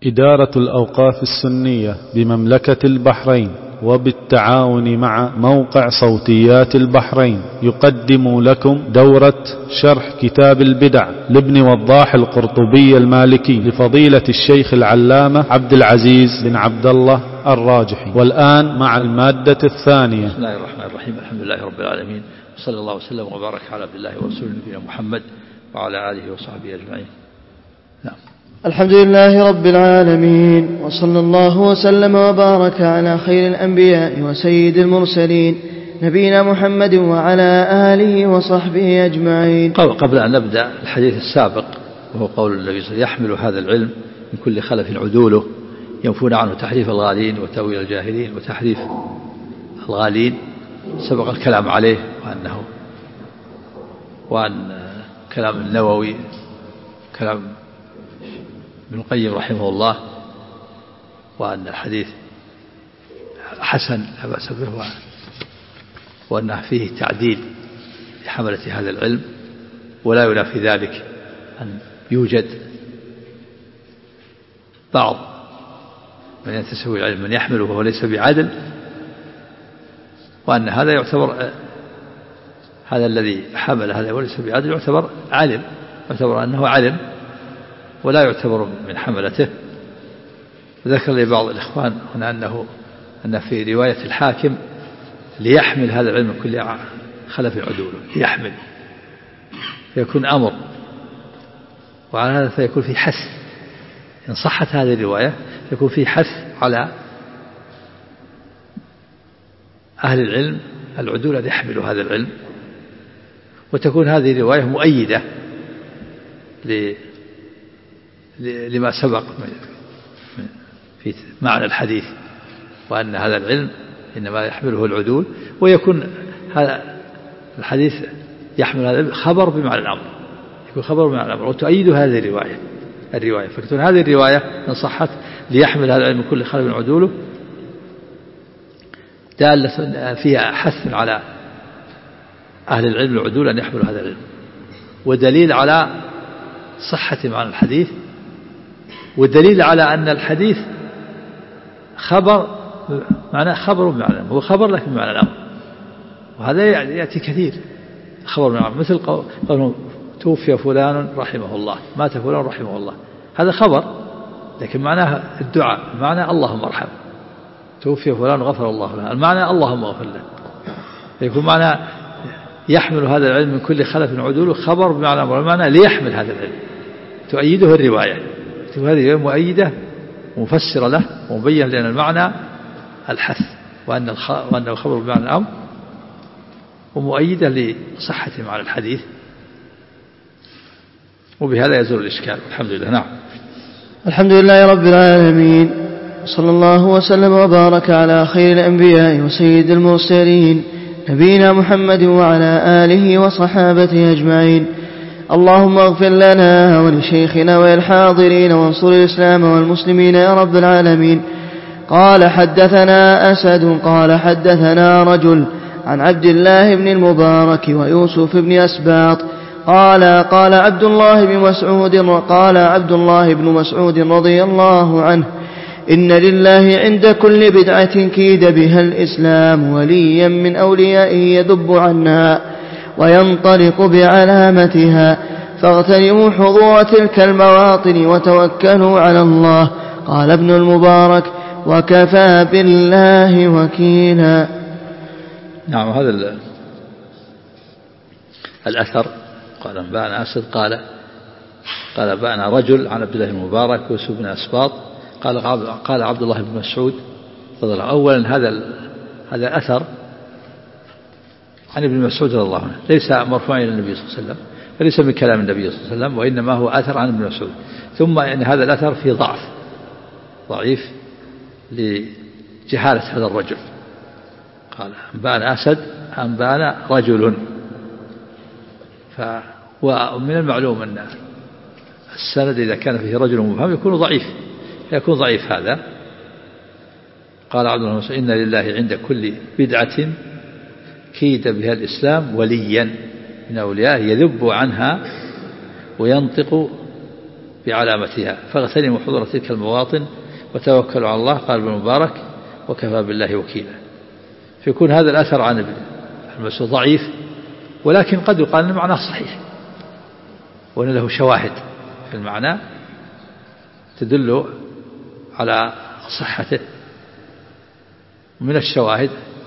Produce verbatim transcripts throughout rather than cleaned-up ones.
إدارة الأوقاف السنية بمملكة البحرين وبالتعاون مع موقع صوتيات البحرين يقدم لكم دورة شرح كتاب البدع لابن وضاح القرطبي المالكي لفضيلة الشيخ العلامة عبد العزيز بن عبد الله الراجحي. والآن مع المادة الثانية. بسم الله الرحمن الرحيم. الحمد لله رب العالمين، وصلى الله وسلم وبارك على عبد الله ورسوله نبينا محمد وعلى آله وصحبه أجمعين. نعم. الحمد لله رب العالمين، وصلى الله وسلم وبارك على خير الأنبياء وسيد المرسلين نبينا محمد وعلى آله وصحبه أجمعين. قبل أن نبدأ الحديث السابق وهو قول النبي صلى الله عليه وسلم: يحمل هذا العلم من كل خلف عدوله ينفون عنه تحريف الغالين وتأويل الجاهلين وتحريف الغالين. سبق الكلام عليه وأنه وأن كلام النووي كلام ابن القيم رحمه الله، وأن الحديث حسن لا بأس به، وأنه فيه تعديل لحملة هذا العلم، ولا ينافي ذلك أن يوجد بعض من ينتسب العلم من يحمله وهو ليس بعدل، وأن هذا يعتبر هذا الذي حمل هذا وليس بعدل يعتبر علم، يعتبر أنه علم ولا يعتبر من حملته. ذكر لي بعض الإخوان هنا أنه أن في رواية الحاكم: ليحمل هذا العلم كل خلف عدوله، ليحمل، فيكون أمر، وعلى هذا فيكون في حث. إن صحت هذه الرواية يكون في حث على أهل العلم العدول أن يحملوا هذا العلم، وتكون هذه الرواية مؤيدة لما سبق في معنى الحديث، وأن هذا العلم إنما يحمله العدول، ويكون هذا الحديث يحمل هذا العلم خبر بمعنى الأمر، يكون خبر بمعنى الأمر، وتؤيد هذه الرواية الرواية فكتون هذه الرواية إن صحت: ليحمل هذا العلم كل خلف عدوله، دالة فيها حث على أهل العلم العدول أن يحملوا هذا العلم، ودليل على صحة معنى الحديث، والدليل على أن الحديث خبر معنى خبر بمعنى الأمر، هو خبر لكن بمعنى الأمر، وهذا يأتي كثير خبر بمعنى الأمر، مثل قوله: توفي فلان رحمه الله، مات فلان رحمه الله، هذا خبر لكن معناه الدعاء، معنى اللهم ارحم. توفي فلان غفر الله له، المعنى اللهم اغفر له. يكون معنى يحمل هذا العلم من كل خلف عدوله خبر بمعنى الأمر، المعنى ليحمل هذا العلم، تؤيده الرواية، هذه مؤيدة مفسرة له ومبين لأن المعنى الحث، وأن وأنه خبر بمعنى الأمر، ومؤيدة لصحة معنى الحديث، وبهذا يزول الإشكال. الحمد لله. نعم. الحمد لله رب العالمين، صلى الله وسلم وبارك على خير الأنبياء وسيد المرسلين نبينا محمد وعلى آله وصحابته أجمعين. اللهم اغفر لنا ولشيخنا وللحاضرين، وانصر الإسلام والمسلمين يا رب العالمين. قال: حدثنا أسد قال حدثنا رجل عن عبد الله بن المبارك ويوسف بن أسباط قال: قال عبد الله بن مسعود قال عبد الله بن مسعود رضي الله عنه: إن لله عند كل بدعة كيد بها الإسلام وليا من أوليائه يذب عنها وينطلق بعلامتها، فاغتنموا حضور تلك المواطن وتوكلوا على الله. قال ابن المبارك: وكفى بالله وكيلا. نعم. هذا الأثر قال: أنبأنا أسد قال قال أنبأنا رجل عن عبد الله المبارك ويوسف بن أسباط قال قال عبد الله بن مسعود رضي الله عنه. أولا هذا هذا أثر عن ابن مسعود رضي الله عنه، ليس مرفوعا إلى النبي صلى الله عليه وسلم، فليس من كلام النبي صلى الله عليه وسلم، وإنما هو أثر عن ابن مسعود. ثم أن هذا الأثر فيه ضعف ضعيف لجهالة هذا الرجل. قال: أنبأنا أسد أنبأنا رجل، ف ومن المعلوم أن السند إذا كان فيه رجل مبهم يكون ضعيف، يكون ضعيف هذا. قال عبد الله: إن لله عند كل بدعة كيد بها الإسلام وليا من أوليائه يذب عنها وينطق بعلامتها فاغتنموا حضور تلك المواطن وتوكلوا على الله. قال ابن مبارك وكفى بالله وكيلا. فيكون هذا الأثر عن ابن المسعود ضعيف، ولكن قد يقال أن معناه صحيح وأن له شواهد في المعنى تدل على صحته. من الشواهد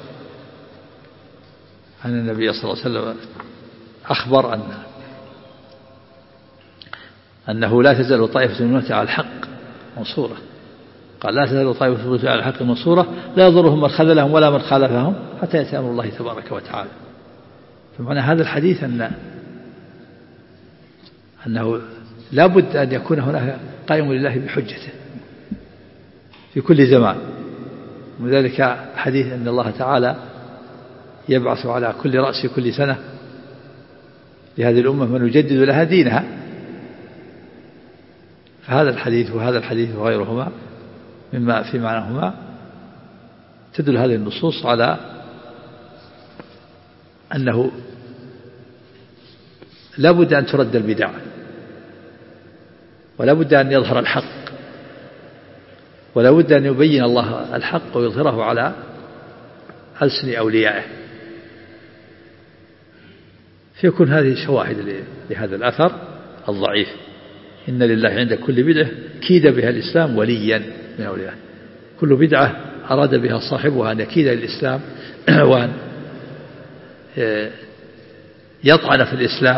أن النبي صلى الله عليه وسلم أخبر أن أنه لا تزال طائفة من أمتي على الحق منصورة. قال لا تزال طائفة من أمتي على الحق منصورة لا يضرهم من خذلهم ولا من خالفهم حتى يأتي أمر الله تبارك وتعالى. فمعنى هذا الحديث أن أنه لا بد أن يكون هناك قائم لله بحجته في كل زمان. وذلك حديث أن الله تعالى يبعث على كل رأس كل سنة لهذه الأمة من يجدد لها دينها. فهذا الحديث وهذا الحديث وغيرهما مما في معناهما تدل هذه النصوص على أنه لا بد أن ترد البدع ولا بد أن يظهر الحق ولا بد أن يبين الله الحق ويظهره على ألسن أوليائه. فيكون هذه شواهد لهذا الأثر الضعيف. إن لله عند كل بدعة كيد بها الإسلام وليا من أوليائه. كل بدعة أراد بها صاحبها أن يكيد الإسلام وأن يطعن في الإسلام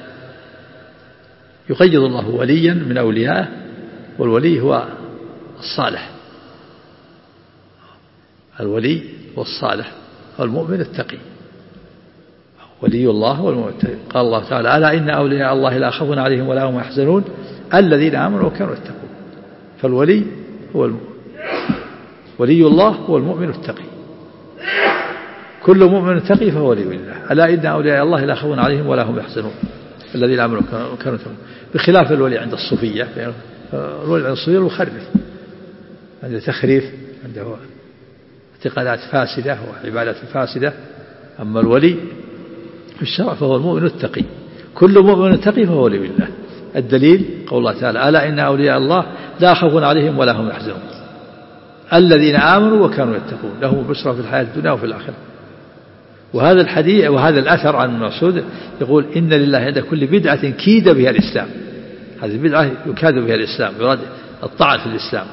يقيد الله وليا من أوليائه. والولي هو الصالح. الولي هو الصالح هو المؤمن التقي. ولي الله والمؤمن التقي. قال الله تعالى ألا إن أولياء الله لا خوف عليهم ولا هم يحزنون الذين آمنوا وكانوا يتقون. فالولي هو الم... ولي الله هو المؤمن التقي. كل مؤمن تقي فهو ولي الله. ألا إن أولياء الله لا خوف عليهم ولا هم يحزنون الذين آمنوا وكانوا يتقون. بخلاف الولي عند الصوفية. الولي عند الصوفية المخرف عنده تخريف عنده اعتقادات فاسدة وعبادات فاسدة. أما الولي في الشرع فهو المؤمن التقي. كل مؤمن تقي فهو ولي الله. الدليل قول الله تعالى ألا إن أولياء الله لا خوف عليهم ولا هم يحزنون الذين آمنوا وكانوا يتقون لهم البشرى في الحياة الدنيا وفي الآخرة. وهذا الحديث وهذا الأثر عن ابن مسعود يقول إن لله عند كل بدعة كيد بها الإسلام. هذه البدعة يكاد بها الإسلام يراد الطعن في الإسلام.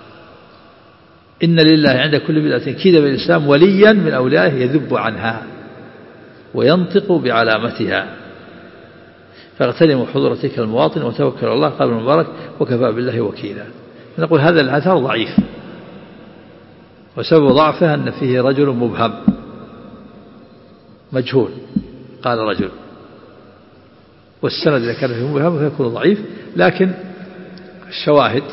إن لله عند كل بدعة كيد بها الإسلام وليا من أوليائه يذب عنها وينطق بعلامتها فاغتنموا حضور تلك المواطن وتوكلوا على الله. قال ابن مبارك وكفى بالله وكيلا. نقول هذا الأثر ضعيف وسبب ضعفه أن فيه رجل مبهم مجهول قال رجل. والسند إذا كان فيه مبهم فيكون ضعيف. لكن الشواهد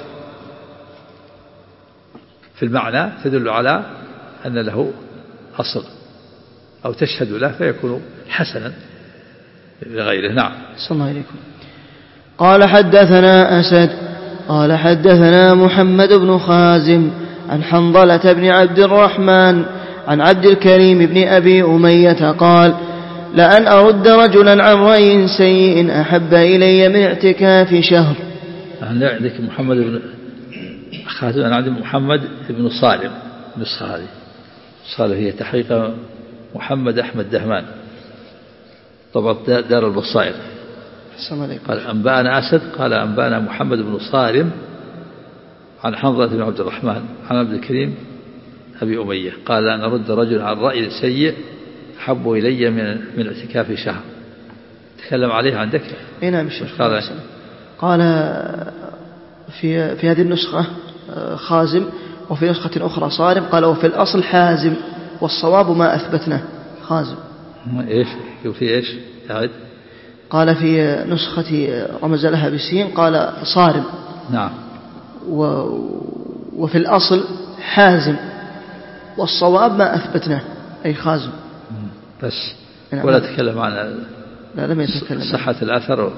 في المعنى تدل على أن له أصل أو تشهد له فيكون حسنا لغيره. نعم. صلى الله عليكم. قال حدثنا أسد قال حدثنا محمد بن خازم عن حنظلة بن عبد الرحمن عن عبد الكريم بن أبي أمية قال لأن أرد رجلا عن رأي سيء أحب إلي من اعتكاف شهر. عندك محمد بن خازم عن عبد محمد بن صالم نسخة هذه صالح هي تحقيق محمد أحمد دهمان طبعا دار البصائر. قال أنبأنا أسد قال أنبأنا محمد بن صالم عن حنظلة بن عبد الرحمن عن عبد الكريم أبي أمية قال أن أرد رجل عن رأي سيء أحب إلي من من اعتكاف شهر. تكلم عليه عندك؟ أي نعم. قال قال في في هذه النسخة خازم وفي نسخة أخرى صارم. قال وفي الأصل حازم والصواب ما أثبتناه. خازم إيش في إيش تعد؟ قال في نسخة رمز لها بالسين قال صارم. نعم. و وفي الأصل حازم والصواب ما أثبتناه أي خازم بس. ولا تكلم عن لا لم يتكلم صحة الأثر.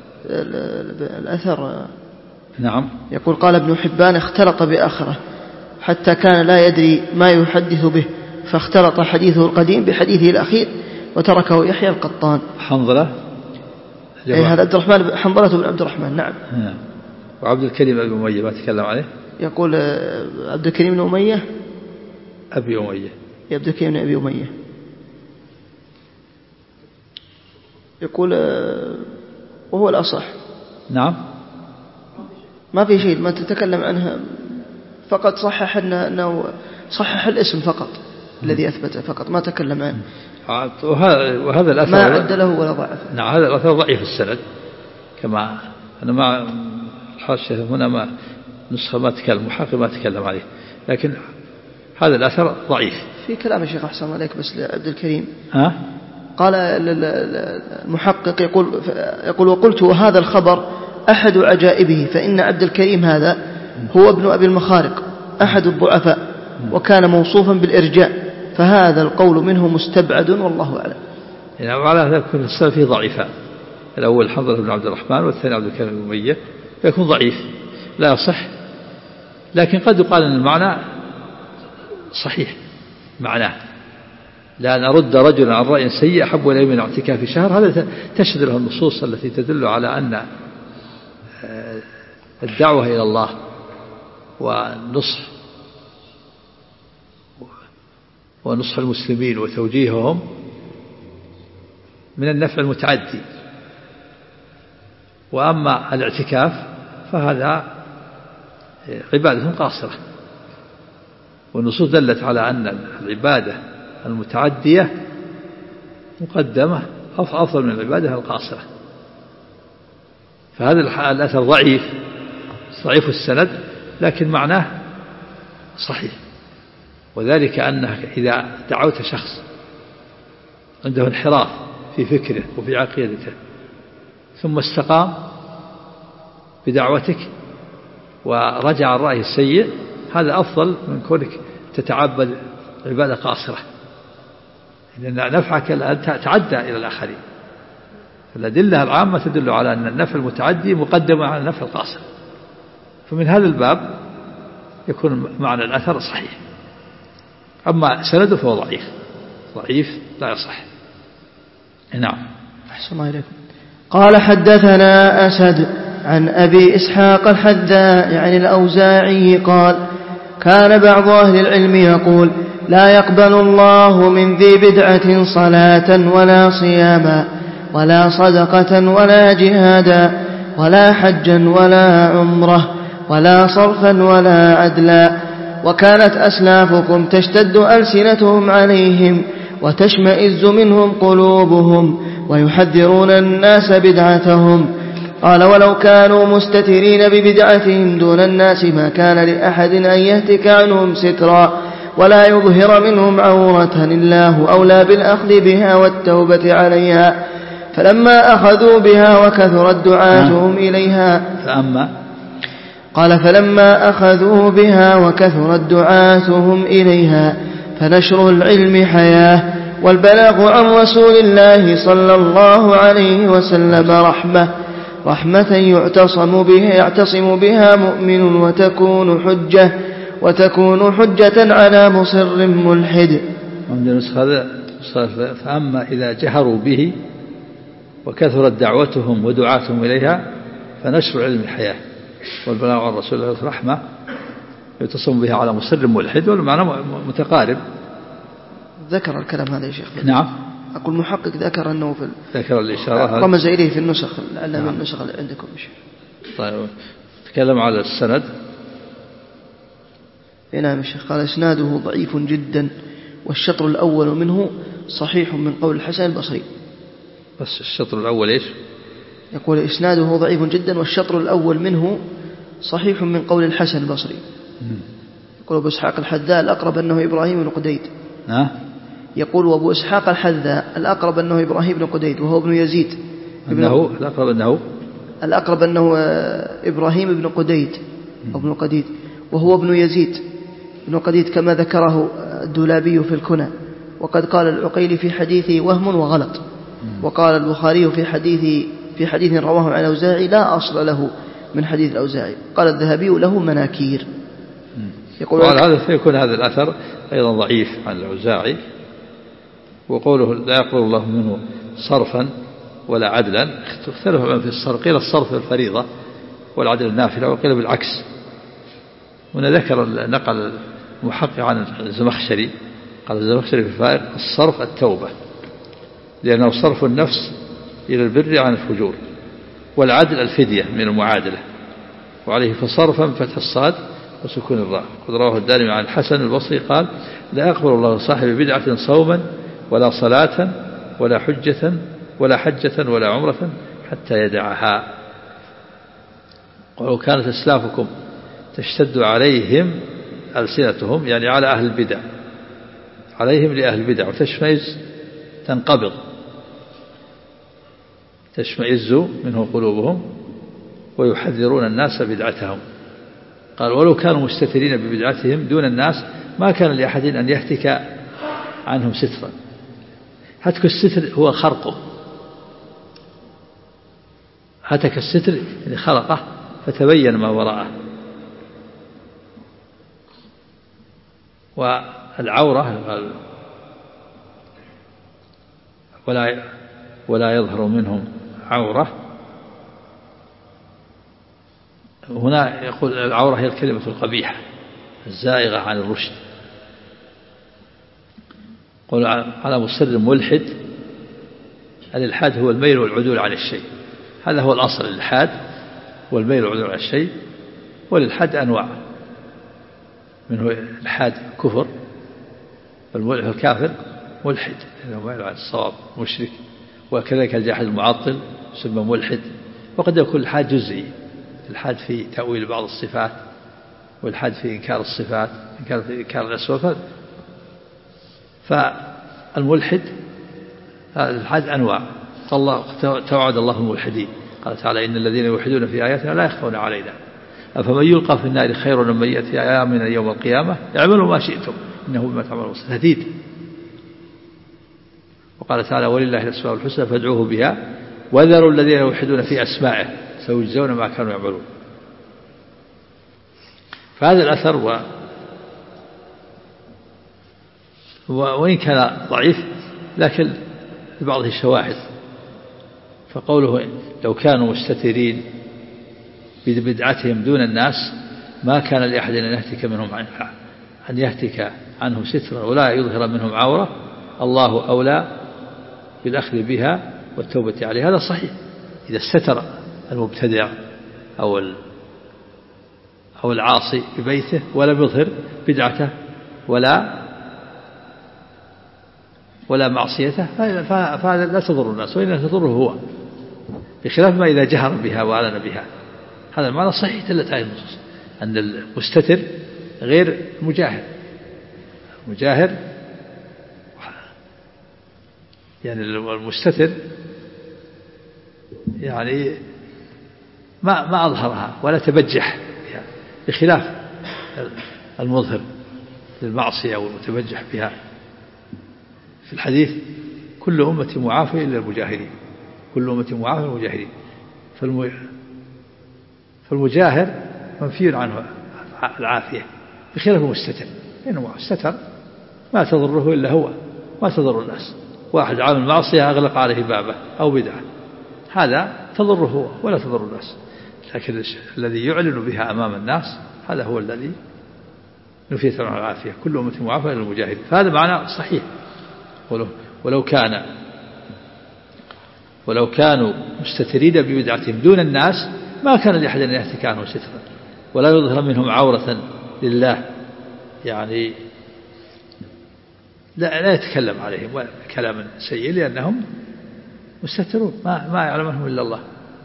الأثر نعم. يقول قال ابن حبان اختلط بآخره حتى كان لا يدري ما يحدث به فاختلط حديثه القديم بحديثه الأخير وتركه يحيى القطان. حنظلة أي هذا عبد الرحمن حنظلة بن عبد الرحمن. نعم. نعم. وعبد الكريم أبي أمية ما تكلم عليه. يقول عبد الكريم بن أمية أبي أمية عبد الكريم بن أبي أمية يقول وهو الأصح. نعم ما في شيء ما تتكلم عنها، فقط صحح أنه صحح الاسم فقط الذي أثبته فقط، ما تكلم عنه. وهذا الأثر ما عد له ولا ضعف. نعم هذا الأثر ضعيف السند، كما أنا مع الحاشية هنا ما نسخة ما تكلم محقق ما تكلم عليه، لكن هذا الأثر ضعيف. في كلام الشيخ أحسن عليك بس لعبد الكريم ها؟ قال المحقق يقول يقول وقلت وهذا الخبر أحد عجائبه، فإن عبد الكريم هذا هو ابن أبي المخارق أحد الضعفاء، وكان موصوفا بالإرجاء، فهذا القول منه مستبعد والله أعلم. يعني وعلى هذا يكون السند فيه ضعيفان، الأول حنظلة بن عبد الرحمن والثاني عبد الكريم بن أمية، فيكون ضعيف لا يصح، لكن قد يقال أن المعنى صحيح معناه، لأن أرد رجلا عن رأي سيء أحب إليه من اعتكاف شهر، هذا تشهد له النصوص التي تدل على أن الدعوة إلى الله ونصح ونصح المسلمين وتوجيههم من النفع المتعدي، وأما الاعتكاف فهذا عبادة قاصرة، والنصوص دلت على أن العبادة المتعدية مقدمة أفضل من العبادة القاصرة، فهذا الأثر ضعيف ضعيف السند، لكن معناه صحيح، وذلك أنه إذا دعوت شخص عنده انحراف في فكره وفي عقيدته ثم استقام بدعوتك ورجع الرأي السيء، هذا أفضل من كونك تتعبد عبادة قاصرة، لأن نفعك الآن تعدى إلى الآخرين. الأدلة العامة تدل على أن النفع المتعدي مقدم على النفع القاصر، فمن هذا الباب يكون معنى الأثر صحيح. أما سنده فهو ضعيف ضعيف لا يصح. نعم. أحسن الله إليكم. قال حدثنا أسد عن أبي إسحاق الحذاء عن الأوزاعي قال كان بعض أهل العلم يقول لا يقبل الله من ذي بدعة صلاة ولا صياما ولا صدقة ولا جهادا ولا حجا ولا عمرة ولا صرفا ولا عدلا، وكانت أسلافكم تشتد ألسنتهم عليهم وتشمئز منهم قلوبهم ويحذرون الناس بدعتهم. قال ولو كانوا مستترين ببدعتهم دون الناس ما كان لأحد أن يهتك عنهم سترا ولا يظهر منهم عورة إلا هو أولى بالأخذ بها والتوبة عليها، فلما أخذوا بها وكثرت دعاتهم إليها فأما قال فلما أخذوا بها وكثرت دعاتهم إليها فنشر العلم حياة، والبلاغ عن رسول الله صلى الله عليه وسلم رحمة رحمة يعتصم بها, يعتصم بها مؤمن وتكون حجة وتكون حجة على مصر ملحد. فأما إذا جهروا به وكثرت دعوتهم ودعاتهم إليها فنشر علم الحياة، والبلاغ عن رسول الله رحمة يعتصم بها على مصر ملحد، والمعنى متقارب. ذكر الكلام هذا يا شيخ. نعم. أقول محقق ذكر أنه في ذكر الإشارة رمز إليه في النسخ لعل من النسخ اللي عندكم. طيب تكلم على السند. نعم يا شيخ. قال إسناده ضعيف جدا والشطر الأول منه صحيح من قول الحسن البصري. بس الشطر الأول إيش؟ يقول إسناده ضعيف جدا والشطر الأول منه صحيح من قول الحسن البصري. يقول أبو إسحاق الحذاء الأقرب أنه إبراهيم بن قديد. أه؟ يقول أبو إسحاق الحذاء الأقرب أنه إبراهيم بن قديد وهو ابن يزيد. أنه الأقرب أنه الأقرب أنه إبراهيم بن قديد ابن قديد وهو ابن يزيد ابن قديد كما ذكره الدولابي في الكنى، وقد قال العقيلي في حديثه وهم وغلط، وقال البخاري في حديث في حديث رواه عن الأوزاعي لا أصل له من حديث الأوزاعي، قال الذهبي له مناكير. يقول هذا فيكون هذا الأثر أيضا ضعيف عن الأوزاعي، وقوله لا يقبل الله منه صرفا ولا عدلا، اختلف في الصرف، قيل الصرف الفريضة والعدل النافلة، وقيل بالعكس. هنا ذكر نقل المحقق عن الزمخشري قال الزمخشري في الفائق الصرف التوبة، لأنه صرف النفس إلى البر عن الفجور، والعدل الفدية من المعادلة، وعليه فصرفا بفتح الصاد وسكون الراء. قد رواه الدارمي عن الحسن البصري قال لا يقبل الله صاحب بدعة صوما ولا صلاة ولا حجة ولا حجة ولا عمرة حتى يدعها. ولو كانت أسلافكم تشتد عليهم ألسنتهم، يعني على أهل البدع، عليهم لأهل البدع، وتشمئز تنقبض، تشمئز منه قلوبهم ويحذرون الناس بدعتهم. قال ولو كانوا مستترين ببدعتهم دون الناس ما كان لأحد أن يهتك عنهم سترا. هتك الستر هو خرقه، هتك الستر يعني خرقه فتبين ما وراءه. والعورة ولا ولا يظهر منهم عورة، هنا يقول العورة هي الكلمة القبيحة الزائغة عن الرشد. قل على مصر ملحد، الإلحاد هو الميل والعدول عن الشيء، هذا هو الأصل الإلحاد والميل والعدول عن الشيء. والإلحاد أنواع، منه الإلحاد كفر، والكافر ملحد لأنه ميل عن الصواب مشرك، وكذلك الجاحد المعطل يسمى ملحد. وقد يكون الإلحاد جزئي، الإلحاد في تأويل بعض الصفات، والإلحاد في إنكار الصفات، إنكار في إنكار الأسباب. فالملحد الإلحاد أنواع، توعد الله الملحدين، قال تعالى إن الذين يلحدون في آياتنا لا يخفون علينا أفمن يلقى في النار خير ممن يأتي آمنا يوم القيامة اعملوا ما شئتم إنه بما تعملون بصير. تهديد. وقال تعالى ولله الأسماء الحسنى فادعوه بها وذروا الذين يلحدون في أسمائه سيجزون ما كانوا يعملون. فهذا الأثر و... وإن كان ضعيف لكن لبعضه شواهد. فقوله لو كانوا مستترين ببدعتهم دون الناس ما كان لأحد أن يهتك منهم عنها أن يهتك عنهم سترا ولا يظهر منهم عورة، الله أولى بالأخذ بها والتوبة عليها. هذا صحيح إذا استتر المبتدع أو أو العاصي ببيته ولم يظهر بدعته ولا ولا معصيته فهذا لا تضر الناس وإنما تضره هو، بخلاف ما إذا جهر بها وأعلن بها. هذا المعنى صحيح دلت عليه النصوص أن المستتر غير المجاهر. المجاهر يعني المستتر يعني ما ما أظهرها ولا تبجح بها، بخلاف المظهر للمعصية والمتبجح بها. في الحديث كل أمة معافى إلا المجاهرين، كل أمة معافى إلا المجاهرين. فالمجاهر منفي عنه العافية بخلاف المستتر، لأنه مستتر ما تضره إلا هو ما تضر الناس. واحد عامل معصية أغلق عليه بابه أو بدعة، هذا تضره هو ولا تضر الناس، لكن الذي يعلن بها أمام الناس هذا هو الذي نفيت عنه العافية. كل أمة معافى إلا المجاهرين. فهذا معنى صحيح. ولو, ولو كان ولو كانوا مستترين ببدعتهم دون الناس ما كان لأحد أن يهتك عنهم سترا ولا يظهر منهم عورة لله، يعني لا, لا يتكلم عليهم كلام سيء لأنهم مستترون ما, ما يعلمهم إلا الله.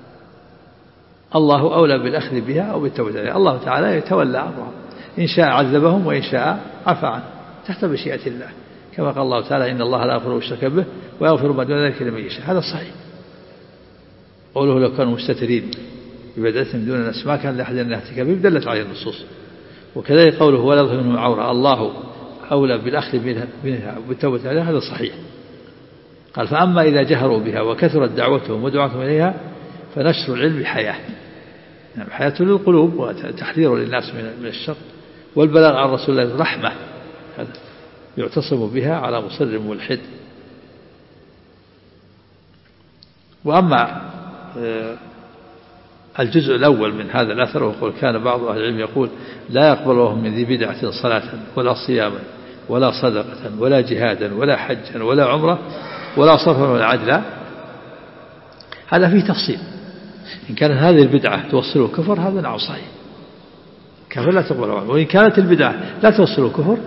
الله أولى بالأخذ بها أو بالتوبة عليها. الله تعالى يتولى أمرهم، إن شاء عذبهم وإن شاء عفى عنهم تحت مشيئة الله، كما قال الله تعالى إن الله لا يغفر أن يشرك به ويغفر ما دون ذلك لمن يشاء. هذا صحيح. قوله لو كانوا مستترين ببدعتهم دون الناس ما كان لأحد أن يهتك به دلت عليه النصوص. وكذلك قوله ولا يظهر منهم عورة الله أولى بالأخذ منها بالتوبة عليها. هذا صحيح. قال فأما إذا جهروا بها وكثرت دعوتهم ودعوتهم إليها فنشر العلم حياة، يعني حياة للقلوب وتحذير للناس من الشر، والبلاغ عن رسول الله رحمة يعتصم بها على مصر ملحد. وأما الجزء الأول من هذا الأثر، ويقول كان بعض أهل العلم يقول لا يقبل الله من ذي بدعة صلاة ولا صياما ولا صدقة ولا جهادا ولا حجا ولا عمرة ولا صرفا ولا عدلا. هذا فيه تفصيل. إن كانت هذه البدعة توصله كفر هذا نعم صحيح، كفر لا تقبل عنه. وإن كانت البدعة لا توصله كفر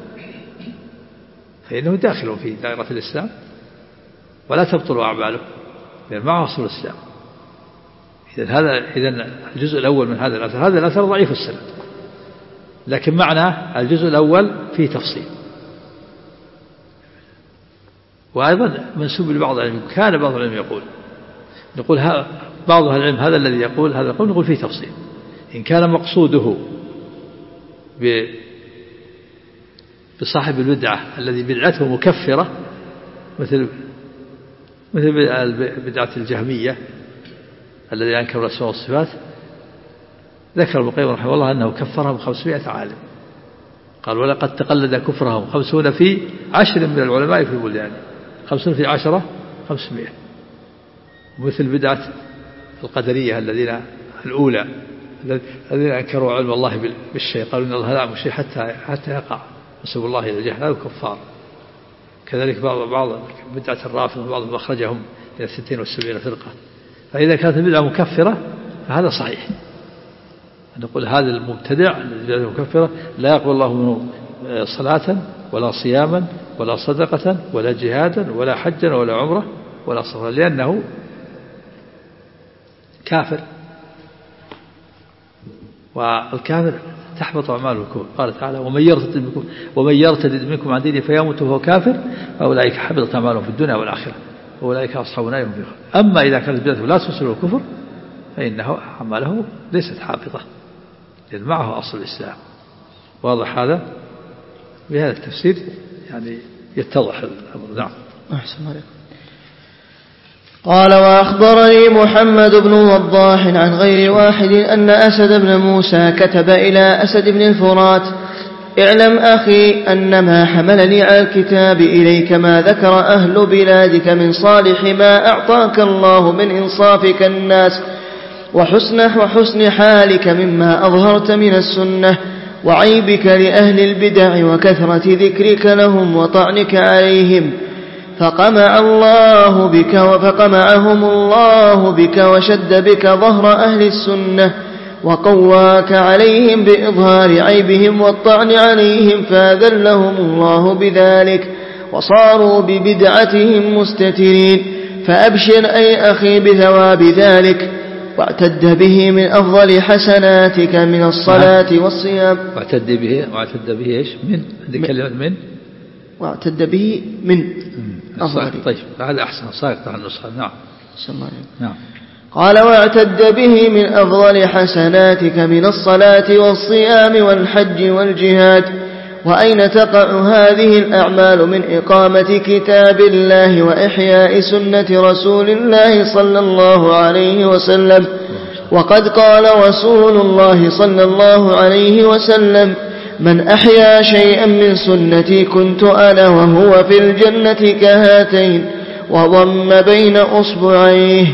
فإنه داخل في دائرة الإسلام ولا تبطل أعماله لأن معه أصل الإسلام. إذن هذا إذن الجزء الأول من هذا الأثر، هذا الأثر ضعيف السند، لكن معناه الجزء الأول فيه تفصيل. وأيضا منسوب لبعض العلم، كان بعض العلم يقول نقول بعض أهل العلم هذا الذي يقول هذا يقول نقول فيه تفصيل. إن كان مقصوده بصاحب البدعة الذي بدعته مكفرة مثل مثل بدعة الجهمية الذي أنكر الأسماء والصفات، ذكر ابن القيم رحمه الله أنه كفرهم خمسمائة عالم، قال ولقد تقلد كفرهم خمسون في عشر من العلماء في البلدان، خمسون في عشرة خمسمائة. مثل بدعة القدرية الذين الأولى الذين أنكروا علم الله بالشيء، قالوا إن الله لا يعلم شيء حتى حتى يقع، نسأل الله إلى الجهل، هذا كفار. كذلك بعض بعض بدعة الرافضة بعضهم أخرجهم إلى ستين والسبعين فرقة. فإذا كانت البدعة مكفرة فهذا صحيح، نقول هذا المبتدع الذي مكفرة لا يقبل الله منه صلاة ولا صياما ولا صدقة ولا جهادا ولا حجا ولا عمرة ولا صلاة، لأنه كافر، والكافر تحبط أعماله الكفر. قال تعالى ومن يرتد منكم ومن يرتد منكم عن دينه فيموت وهو كافر فأولئك حبطت أعمالهم في الدنيا والآخرة وأولئك أصحاب النار هم فيها خالدون. أما إذا كانت بدعته لا توصل الكفر فإنه أعماله ليست حابطة لأن معه أصل الإسلام. واضح هذا؟ بهذا التفسير يعني يتضح الأمر. نعم. أحسن عليكم. قال وأخبرني محمد بن وضاح عن غير واحد أن أسد بن موسى كتب إلى أسد بن الفرات اعلم أخي أن ما حملني على الكتاب إليك ما ذكر أهل بلادك من صالح ما أعطاك الله من إنصافك الناس وحسن وحسن حالك مما أظهرت من السنة وعيبك لأهل البدع وكثرة ذكرك لهم وطعنك عليهم، فقمع الله بك وفقمعهم الله بك وشد بك ظهر أهل السنة وقواك عليهم بإظهار عيبهم والطعن عليهم، فأذلهم الله بذلك وصاروا ببدعتهم مستترين. فأبشر أي أخي بثواب ذلك واعتد به من أفضل حسناتك من الصلاة والصيام. واعتد به واعتد به إيش من هذه كلمة من واعتد به من أفضل. طيب هذا أحسن ساقط عن النسخة. نعم. نعم. قال واعتد به من أفضل حسناتك من الصلاة والصيام والحج والجهاد. وأين تقع هذه الأعمال من إقامة كتاب الله وإحياء سنة رسول الله صلى الله عليه وسلم؟ وقد قال رسول الله صلى الله عليه وسلم من أحيا شيئا من سنتي كنت أنا وهو في الجنة كهاتين وضم بين أصبعيه.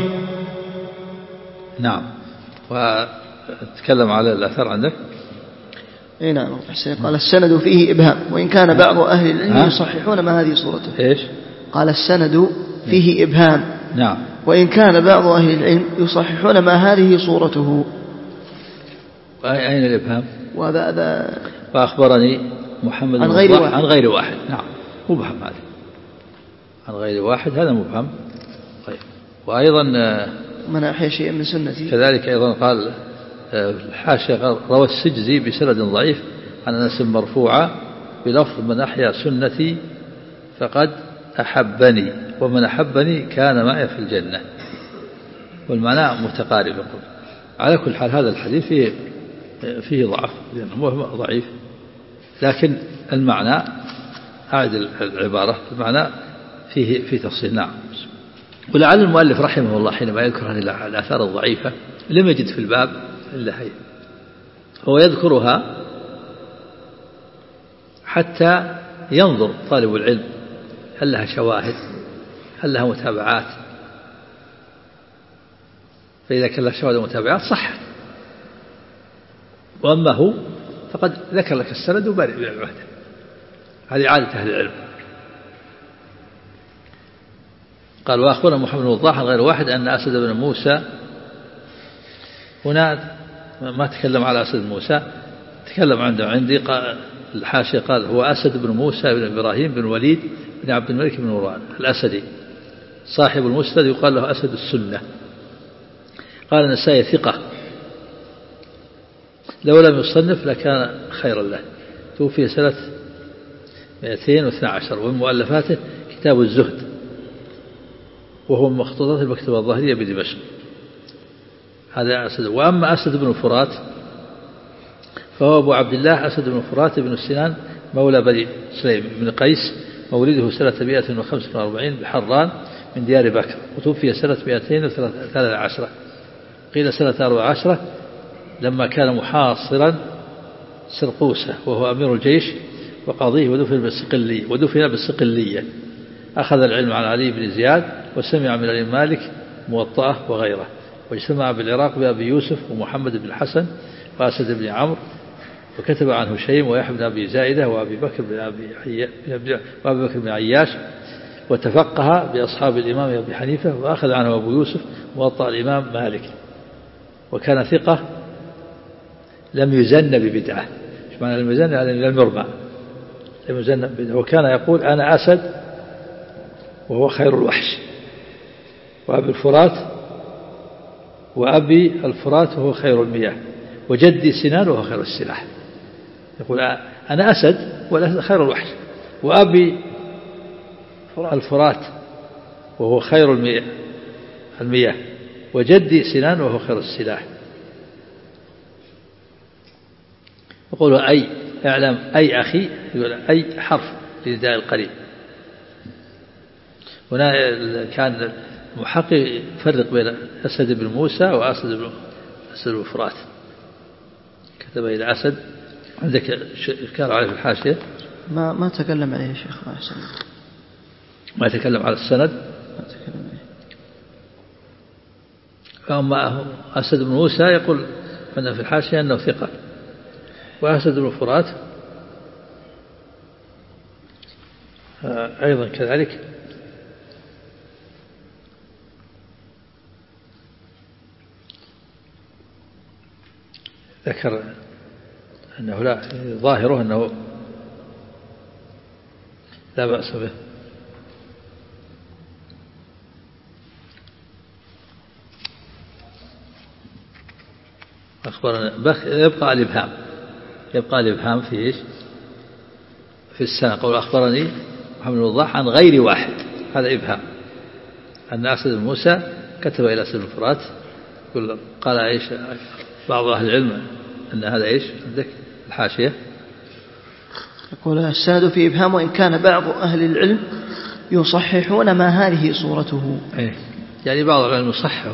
نعم. وتكلم على الأثر عندك. اي نعم. قال السند فيه إبهام وإن كان بعض أهل العلم يصححون ما هذه صورته. إيش؟ قال السند فيه إبهام. نعم. وإن كان بعض أهل العلم يصححون ما هذه صورته. أين الإبهام؟ وهذا فأخبرني محمد عن غير واحد. عن غير واحد. نعم مبهم هذا عن غير واحد هذا مبهم. طيب. وأيضا من أحيا شيئا من سنتي كذلك أيضا قال الحاشية روى السجزي بسند ضعيف عن أنس مرفوعا بلفظ من أحيا سنتي فقد أحبني ومن أحبني كان معي في الجنة، والمعنى متقارب. يقول على كل حال هذا الحديث فيه فيه ضعف لأنه ضعيف، لكن المعنى أعد العبارة المعنى فيه في تفصيل. نعم. ولعل المؤلف رحمه الله حينما يذكر هذه الآثار الضعيفة لم يجد في الباب إلا هي، هو يذكرها حتى ينظر طالب العلم هل لها شواهد هل لها متابعات. فإذا كان له شواهد ومتابعات صح. وأما هو فقد ذكر لك السند وبارئ من العهد. هذه عادة أهل العلم. قال وأخبرنا محمد بن وضاح غير واحد أن أسد بن موسى، هنا ما تكلم على أسد موسى، تكلم عنده عندي قال الحاشية قال هو أسد بن موسى بن إبراهيم بن وليد بن عبد الملك بن مروان الأسدي صاحب المسند يقال له أسد السنة. قال النسائي ثقة لو لم يصنف لكان خيرا له، توفي سنة مئتين واثني عشر، ومن مؤلفاته كتاب الزهد وهو من مخطوطات المكتبة الظاهرية بدمشق. هذا أسد. وأما أسد بن فرات فهو أبو عبد الله أسد بن فرات بن سنان مولى بني سليم بن قيس، مولده سنة مئة وخمسة وأربعين بحران من ديار بكر، وتوفي سنة مئتين وثلاثة عشر، قيل سنة أربع عشرة، لما كان محاصرا سرقوسة وهو أمير الجيش وقاضيه، ودفن بالصقلية ودفن بالصقلية. أخذ العلم عن علي بن زياد وسمع من الإمام مالك موطأه وغيره، واجتمع بالعراق بأبي يوسف ومحمد بن الحسن وأسد بن عمرو، وكتب عن هشيم ويحيى بن أبي زائدة وأبي بكر بن أبي وأبي بكر بن عياش، وتفقه بأصحاب الإمام أبي حنيفة، وأخذ عنه أبو يوسف موطأ الإمام مالك، وكان ثقة لم يزن ببدعة. ايش معنى لم يزن؟ يعني لم يرمى، لم يزن ببدعة. وكان يقول أنا أسد وهو خير الوحش، وأبي الفرات وأبي الفرات وهو خير المياه، وجدي سنان وهو خير السلاح. يقول أنا أسد والأسد خير الوحش، وأبي الفرات وهو خير المياه، وجدي سنان وهو خير السلاح. يقول أي اعلم أي أخي، يقول أي حرف لنداء القريب. هنا كان المحقق يفرق بين أسد بن موسى وأسد بن أسد بن فرات، كتب إلى أسد. عندك إشكال عليه في الحاشية؟ ما ما تكلم عليه يا شيخ أحسن. ما تكلم على السند؟ ما تكلم عليه. فأما أسد بن موسى يقول أن في الحاشية أنه ثقة، وأسد بن فرات أيضا كذلك ذكر أنه لا، ظاهره أنه لا بأس به. أخبرنا يبقى الإبهام، يبقى الإبهام في إيش؟ في السنة. قول أخبرني محمد بن وضاح عن غير واحد، هذا إبهام. أن أسد بن موسى كتب إلى أسد بن فرات، قال إيش بعض أهل العلم أن هذا إيش عندك الحاشية؟ يقول السند في إبهام، وإن كان بعض أهل العلم يصححون ما هذه صورته. إيه؟ يعني بعض العلم يصححه،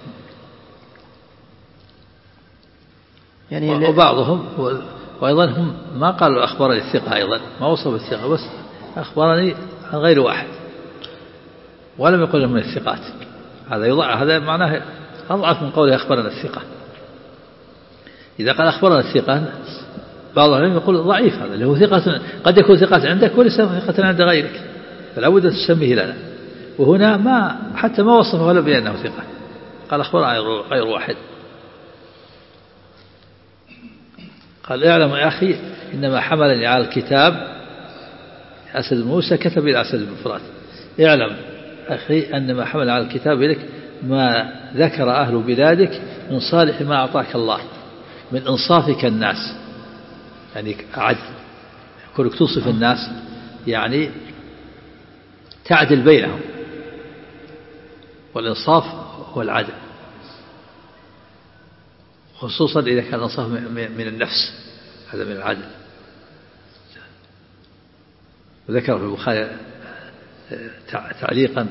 يعني وبعضهم وأيضا هم ما قالوا أخبرني الثقة، أيضا ما وصف الثقة، بس أخبرني عن غير واحد، ولم يقل لهم من الثقات. هذا يضع، هذا معناه أضعف من قوله أخبرنا الثقة. إذا قال أخبرنا الثقة بعض العلم يقول ضعيف، هذا اللي هو ثقة، قد يكون ثقة عندك وليس ثقة عند غيرك، فلا بد أن تسميه لنا. وهنا ما حتى ما وصفه ولا بأنه ثقة، قال أخبرنا غير واحد. قال اعلم يا أخي إنما حملني على الكتاب أسد بن موسى، كتب إلى أسد بن فرات. اعلم أخي أنما حمل على الكتاب إليك ما ذكر أهل بلادك من صالح ما أعطاك الله من إنصافك الناس، يعني عدل، كونك توصف الناس يعني تعدل بينهم، والإنصاف هو العدل، خصوصا إذا كان الإنصاف من النفس، هذا من العدل. وذكر في البخاري تعليقا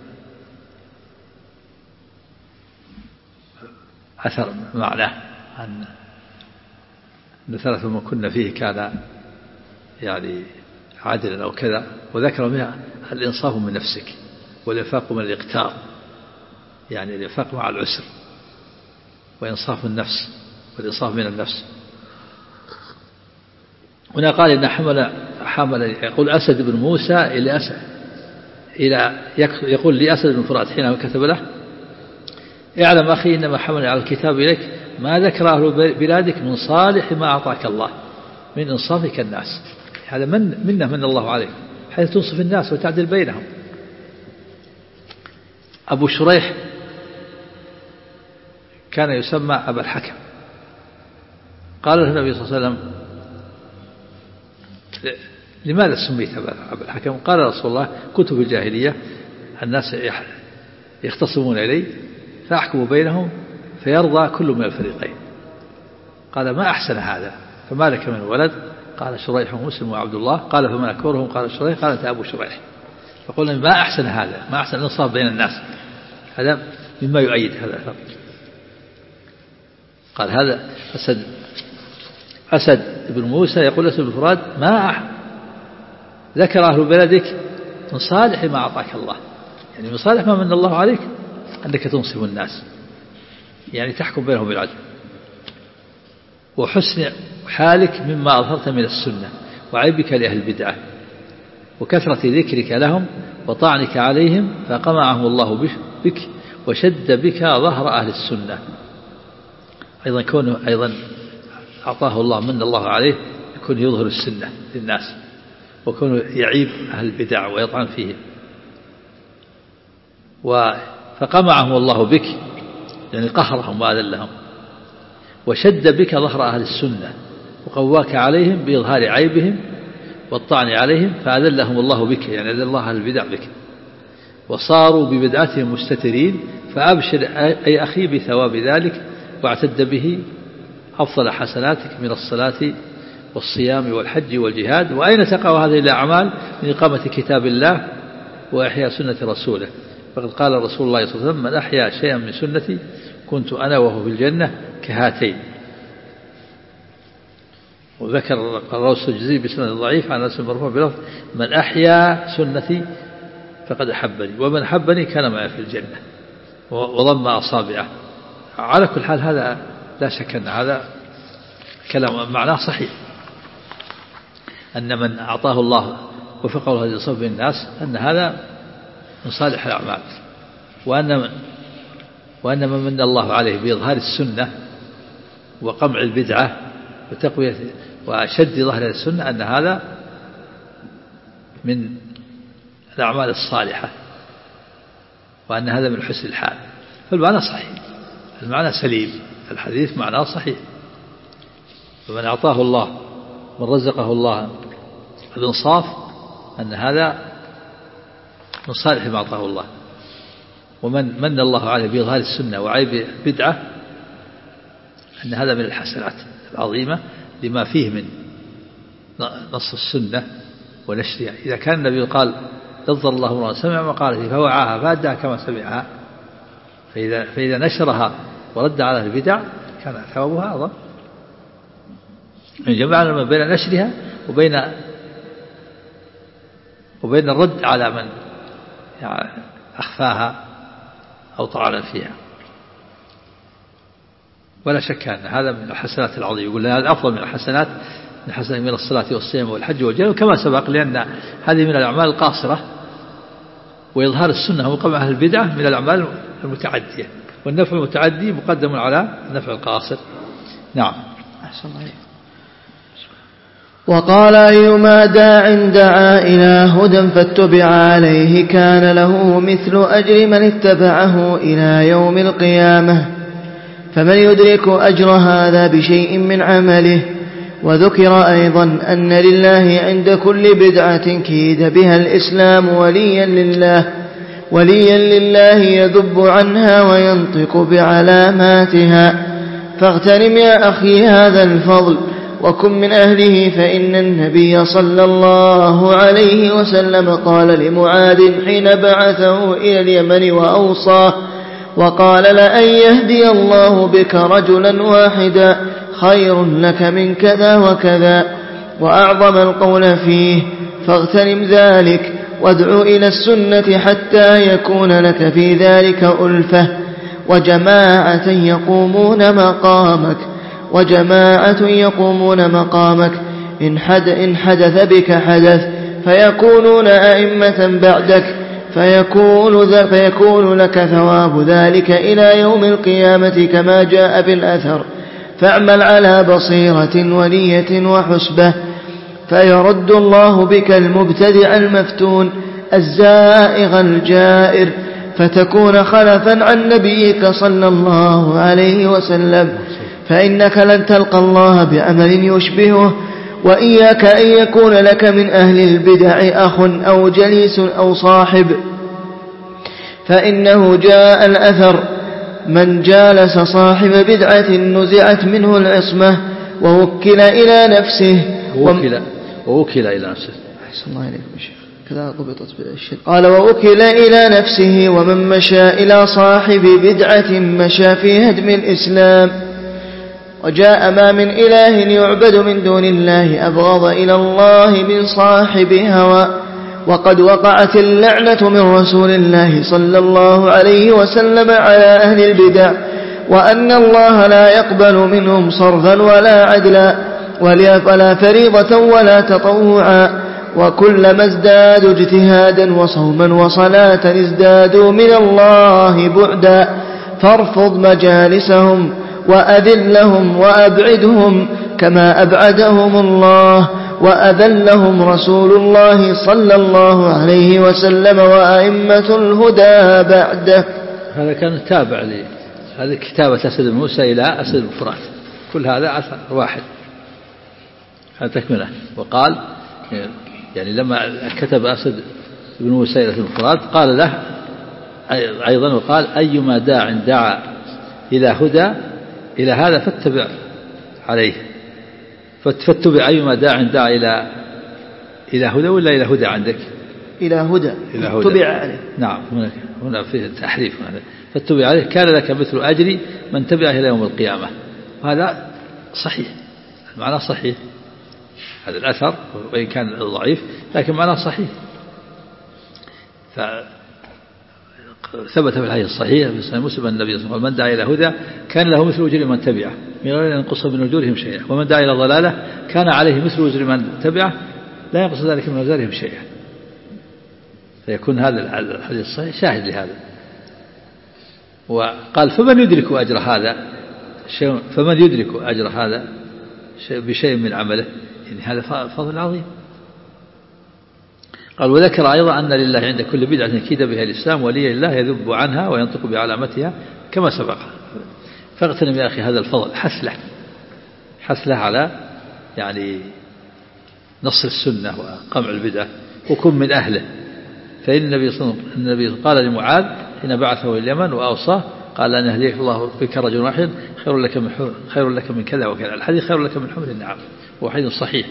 أثر معناه أن ثلاث من كنا فيه كان يعني عادلا أو كذا، وذكر منها الإنصاف من نفسك، والإنفاق من الإقتار، يعني الإنفاق مع العسر، وإنصاف النفس والإنصاف من النفس. هنا قال إن حمل حمل يقول أسد بن موسى إلى أسد إلى يقول لأسد بن فرات حينما كتب له: اعلم أخي إنما حمل على الكتاب إليك ما ذكر أهل بلادك من صالح ما أعطاك الله من إنصافك الناس. هذا من منه من الله عليك حيث تنصف الناس وتعدل بينهم. أبو شريح كان يسمى أبا الحكم. قال له النبي صلى الله عليه وسلم: لماذا سميت أبا الحكم؟ قال رسول الله: كنت في الجاهلية الناس يختصمون إلي فأحكم بينهم فيرضى كل من الفريقين. قال: ما أحسن هذا، فما لك من ولد؟ قال: شريح ومسلم وعبد الله. قال: فمن أكبرهم؟ قال: شريح. قال: أنت أبو شريح. فقلنا: ما أحسن هذا، ما أحسن الإنصاف بين الناس. هذا مما يؤيد هذا الفرق. قال: هذا أسد أسد بن موسى يقول أسد بن فرات ما أح ذكر أهل بلدك من صالح ما أعطاك الله، يعني من صالح ما من الله عليك أنك تنصف الناس، يعني تحكم بينهم بالعدل، وحسن حالك مما أظهرت من السنة، وعيبك لأهل البدعة، وكثرة ذكرك لهم وطعنك عليهم، فقمعهم الله بك وشد بك ظهر أهل السنة. أيضا كونه أيضا أعطاه الله من الله عليه يكون يظهر السنة للناس، وكونه يعيب أهل البدع ويطعن فيهم. فقمعهم الله بك يعني قهرهم وأذلهم، وشد بك ظهر أهل السنة، وقواك عليهم بإظهار عيبهم والطعن عليهم، فأذلهم الله بك يعني أذل الله أهل البدع بك، وصاروا ببدعتهم مستترين. فأبشر أي أخي بثواب ذلك، واعتد به أفضل حسناتك من الصلاة والصيام والحج والجهاد. وأين تقع هذه الأعمال؟ من إقامة كتاب الله وإحياء سنة رسوله. فقد قال رسول الله صلى الله عليه وسلم: من أحيا شيئا من سنتي كنت أنا وهو في الجنة كهاتين. وذكر الروس الجزيري بسند ضعيف عن أنس مرفوع بلفظ: من أحيا سنتي فقد أحبني، ومن أحبني كان معي في الجنة، وضم أصابعه. على كل حال هذا لا شك أن هذا كلام معناه صحيح، أن من أعطاه الله وفقه هذه صف الناس أن هذا من صالح الأعمال، وأن من وأن من من الله عليه بإظهار السنة وقمع البدعة وتقوية وشد ظهر السنة أن هذا من الأعمال الصالحة، وأن هذا من حسن الحال. فالمعنى صحيح، المعنى سليم، الحديث معناه صحيح. فمن أعطاه الله من رزقه الله الإنصاف أن هذا من صالح ما أعطاه الله، ومن من الله عليه بإظهار السنة وعيب بدعة أن هذا من الحسنات العظيمة لما فيه من نص السنة ونشرها. إذا كان النبي قال: نظر الله امرأ سمع مقالتي فوعاها فأداها كما سمعها، فإذا, فإذا نشرها ورد على البدع كان ثوابها أعظم. جمعنا ما بين نشرها وبين وبين الرد على من يعني أخفاها أو طعن فيها. ولا شك أن هذا من الحسنات العظيمة. يقول هذا أفضل من الحسنات من حسنات من الصلاة والصيام والحج والجهاد، كما سبق، لأن هذه من الأعمال القاصرة، وإظهار السنة وقمع أهل البدعة من الأعمال المتعدية، والنفع المتعدي مقدم على النفع القاصر. نعم. أحسن الله. وقال: أيما داع دعا إلى هدى فاتبع عليه كان له مثل أجر من اتبعه إلى يوم القيامة، فمن يدرك أجر هذا بشيء من عمله. وذكر أيضا أن لله عند كل بدعة كيد بها الإسلام وليا لله وليا لله يذب عنها وينطق بعلاماتها. فاغتنم يا أخي هذا الفضل وكن من أهله، فإن النبي صلى الله عليه وسلم قال لمعاذ حين بعثه إلى اليمن وأوصاه وقال: لأن يهدي الله بك رجلا واحدا خير لك من كذا وكذا، وأعظم القول فيه. فاغتنم ذلك وادع إلى السنة حتى يكون لك في ذلك ألفة. وجماعة يقومون مقامك وجماعة يقومون مقامك إن, حد إن حدث بك حدث فيكونون أئمة بعدك فيكون, فيكون لك ثواب ذلك إلى يوم القيامة كما جاء بالأثر. فاعمل على بصيرة ونية وحسبة فيرد الله بك المبتدع المفتون الزائغ الجائر فتكون خلفا عن نبيك صلى الله عليه وسلم، فإنك لن تلقى الله بعمل يشبهه. وإياك أن يكون لك من أهل البدع أخ أو جليس أو صاحب، فإنه جاء الأثر من جالس صاحب بدعة نزعت منه العصمة ووكل إلى نفسه ووكل, ووكل إلى نفسه. أحسن الله إليكم يا شيخ، كذا ضبطت بالشيء. قال ووكل إلى نفسه ومن مشى إلى صاحب بدعة مشى في هدم الإسلام. وجاء ما من إله يعبد من دون الله أبغض إلى الله من صاحب هوى، وقد وقعت اللعنة من رسول الله صلى الله عليه وسلم على أهل البدع، وأن الله لا يقبل منهم صرفا ولا عدلا ولا فريضة ولا تطوعا، وكلما ازدادوا اجتهادا وصوما وصلاة ازدادوا من الله بعدا. فارفض مجالسهم وأذلهم وأبعدهم كما أبعدهم الله وأذلهم رسول الله صلى الله عليه وسلم وأئمة الهدى بعده. هذا كان تابع لي هذه كتابة أسد موسى إلى أسد الفرات، كل هذا أثر واحد. هذا تكمله. وقال يعني لما كتب أسد بن موسى إلى أسد الفرات قال له أيضا، وقال أيما داع دعا إلى هدى إلى هذا فاتبع عليه، فاتبع أيما داع دعا إلى إلى هدى ولا إلى هدى عندك؟ إلى هدى فاتبع عليه. نعم هنا هنا فيه تحريف، فاتبع عليه كان لك مثل أجر من تبعه إلى يوم القيامة. وهذا صحيح، المعنى صحيح، هذا الأثر وإن كان ضعيف لكن معناه صحيح. فثبت في الحديث الصحيح في صحيح مسلم النبي صلى الله عليه وسلم من دعا إلى هدى كان له مثل أجر من تبعه من غير أن ينقص من أجورهم شيئا، ومن دعا إلى ضلالة كان عليه مثل أجر من تبعه لا ينقص ذلك من أجورهم شيئا. فيكون هذا الحديث الصحيح شاهد لهذا. وقال فمن يدرك أجر هذا فمن يدرك أجر هذا بشيء من عمله، يعني هذا فضل عظيم. قال وذكر أيضا أن لله عند كل بدعة كيد بها الإسلام ولي الله يذب عنها وينطق بعلامتها كما سبق. فاغتنم يا أخي هذا الفضل، حث له حث له على يعني نصر السنة وقمع البدعة وكن من أهله. فإن النبي صلى الله عليه وسلم قال لمعاذ حين بعثه إلى اليمن وأوصاه قال أن يهديك الله بك رجل واحد خير لك من خير لك من كذا وكذا. الحديث خير لك من حمر النعم، هو حديث صحيح.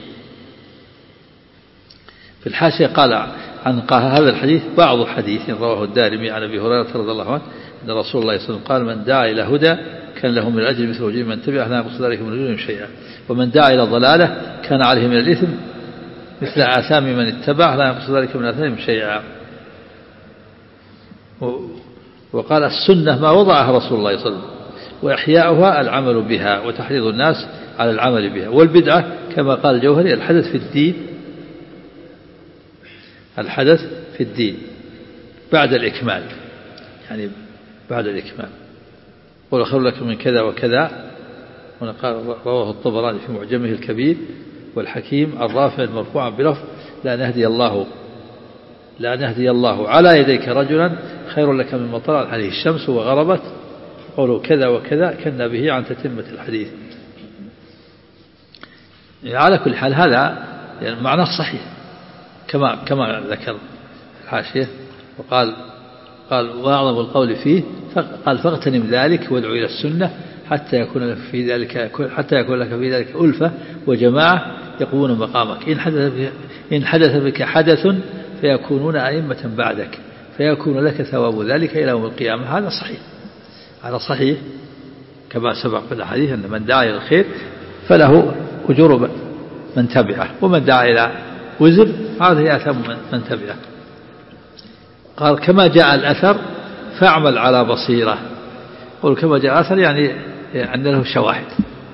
في الحاشية قال عن هذا الحديث بعض حديث رواه الدارمي عن أبي هريرة رضي الله عنه أن رسول الله صلى الله عليه وسلم قال من دعا إلى هدى كان له من الأجر مثل أجر من تبعه لا ينقص ذلك من أجورهم شيئا، ومن دعا إلى ضلالة كان عليه من الإثم مثل آثام من اتبعه لا ينقص ذلك من آثامهم شيئا. وقال السنة ما وضعها رسول الله صلى الله عليه وسلم وإحياؤها العمل بها وتحريض الناس على العمل بها. والبدعة كما قال الجوهري الحدث في الدين الحدث في الدين بعد الإكمال، يعني بعد الإكمال. قل خير لك من كذا وكذا، رواه الطبراني في معجمه الكبير والحكيم الرافع المرفوعا بلفظ لا نهدي الله لا نهدي الله على يديك رجلا خير لك من طلعت عليه الشمس وغربت، قولوا كذا وكذا كنا به عن تتمة الحديث. على كل حال هذا يعني معناه صحيح كما كما ذكر الحاشية. وقال قال وأعظم القول فيه قال فاغتنم ذلك وادعو إلى السنة حتى يكون لك في ذلك حتى يكون لك في ذلك ألفة وجماعة يقومون مقامك. إن حدث إن حدث بك حدث فيكونون أئمة بعدك فيكون لك ثواب ذلك إلى يوم القيامة. هذا صحيح، هذا صحيح كما سبق في الحديث أن من دعا إلى الخير فله أجور من تبعه ومن دعا إلى وزر هذه آثام من تبعه. قال كما جاء الأثر فاعمل على بصيرة قل كما جاء أثر يعني أن له شواهد.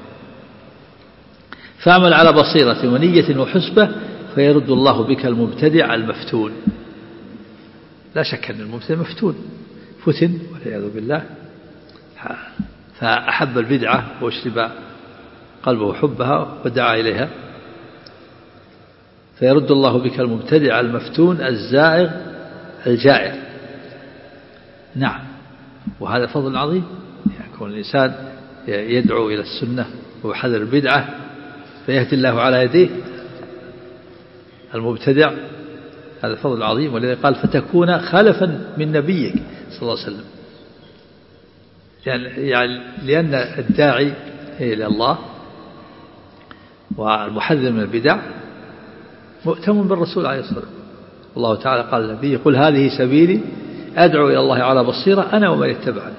فاعمل على بصيرة ونية وحسبة فيرد الله بك المبتدع المفتون. لا شك أن المبتدع مفتون فتن والعياذ بالله، فأحب البدعة واشرب قلبه حبها ودعا إليها، فيرد الله بك المبتدع المفتون الزائغ الجائر. نعم، وهذا فضل عظيم، يكون الإنسان يدعو إلى السنة ويحذر البدعة فيهدي الله على يديه المبتدع، هذا فضل عظيم. ولذا قال فتكون خلفا من نبيك صلى الله عليه وسلم، يعني لأن الداعي إلى الله والمحذر من البدع مؤتم بالرسول عليه الصلاة والسلام. الله تعالى قال للنبي قل هذه سبيلي أدعو إلى الله على بصيرة أنا ومن اتبعني.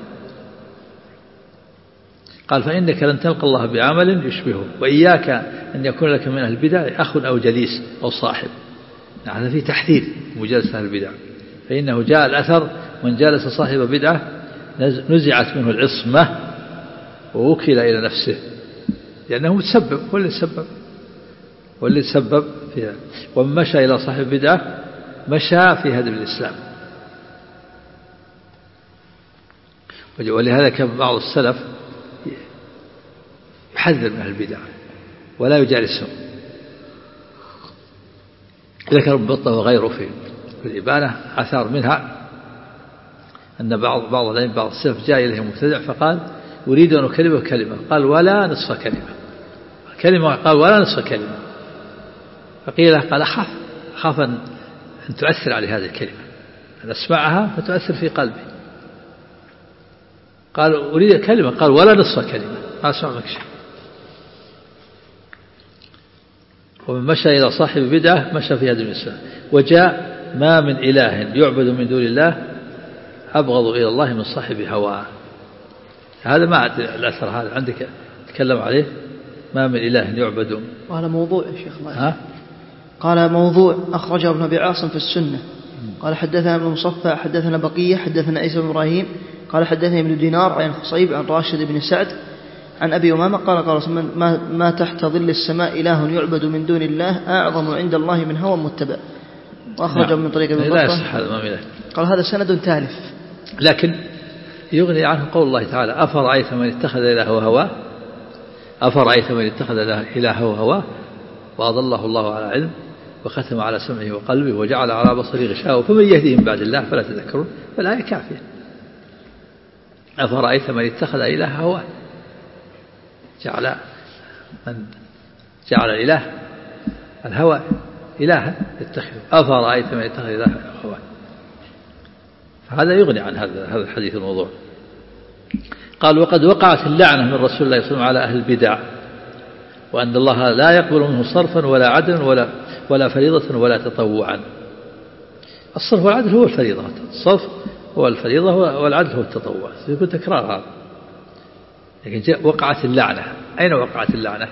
قال فإنك لن تلقى الله بعمل يشبهه، وإياك أن يكون لك من أهل البدع أخ أو جليس أو صاحب. هذا في تحذير مجالسة أهل البدع، فإنه جاء الأثر من جالس صاحب بدعة نزعت منه العصمة ووكل إلى نفسه، لأنه متسبب، هو اللي تسبب هو اللي تسبب فيها. ومن مشى إلى صاحب بدعة مشى في هدم الإسلام. ولهذا كان بعض السلف يحذر من أهل البدع ولا يجالسهم. ذكر ابن بطة وغيره في الإبانة أثار منها أن بعض بعض بعض السلف جاء إليه مبتدع فقال أريد أن أكلمه كلمة، قال ولا نصف كلمة كلمة قال ولا نصف كلمة. فقيل له قال أخاف أخاف أن تؤثر على هذه الكلمة، أن أسمعها فتؤثر في قلبي. قال أريد كلمة، قال ولا نصف كلمة ما أسمع منك شيء. ومن مشى إلى صاحب بدعة مشى في هذا الإسلام. وجاء ما من إله يعبد من دون الله أبغض إلى الله من صاحب هواه. هذا ما الأثر هذا عندك تكلم عليه، ما من إله يعبد. وهذا موضوع يا شيخ الله. ها؟ قال موضوع أخرجه ابن أبي عاصم في السنة. قال حدثنا ابن مصفى حدثنا بقية حدثنا عيسى بن إبراهيم قال حدثني ابن دينار عن خصيب عن راشد بن سعد عن أبي أمامة قال قال ما, ما تحت ظل السماء إله يعبد من دون الله أعظم عند الله من هوى متبع. وأخرجه من طريق ابن لا يصح هذا ما قال هذا سند تالف. لكن يغني عنه قول الله تعالى أفرأيت من اتخذ إلهه هواه أفرأيت من اتخذ إلهه هواه وأضله الله على علم وختم على سمعه وقلبه وجعل على بصره غشاوة فمن يهديه من بعد الله فلا تذكرون. فالآية كافية. أفرأيت من اتخذ إلهه هواه، جعل من جعل الإله الهوى إلها يتخذ. أفرأيت من اتخذ إلهه هواه، فهذا يغني عن هذا هذا الحديث الموضوع. قال وقد وقعت اللعنة من رسول الله صلى الله عليه وسلم على أهل البدع، وأن الله لا يقبل منه صرفا ولا عدلا ولا ولا فريضة ولا تطوعا. الصرف والعدل هو الفريضة، الصرف هو الفريضة والعدل هو التطوع، يكون تكرار هذا. لكن جاء وقعت اللعنة، أين وقعت اللعنة؟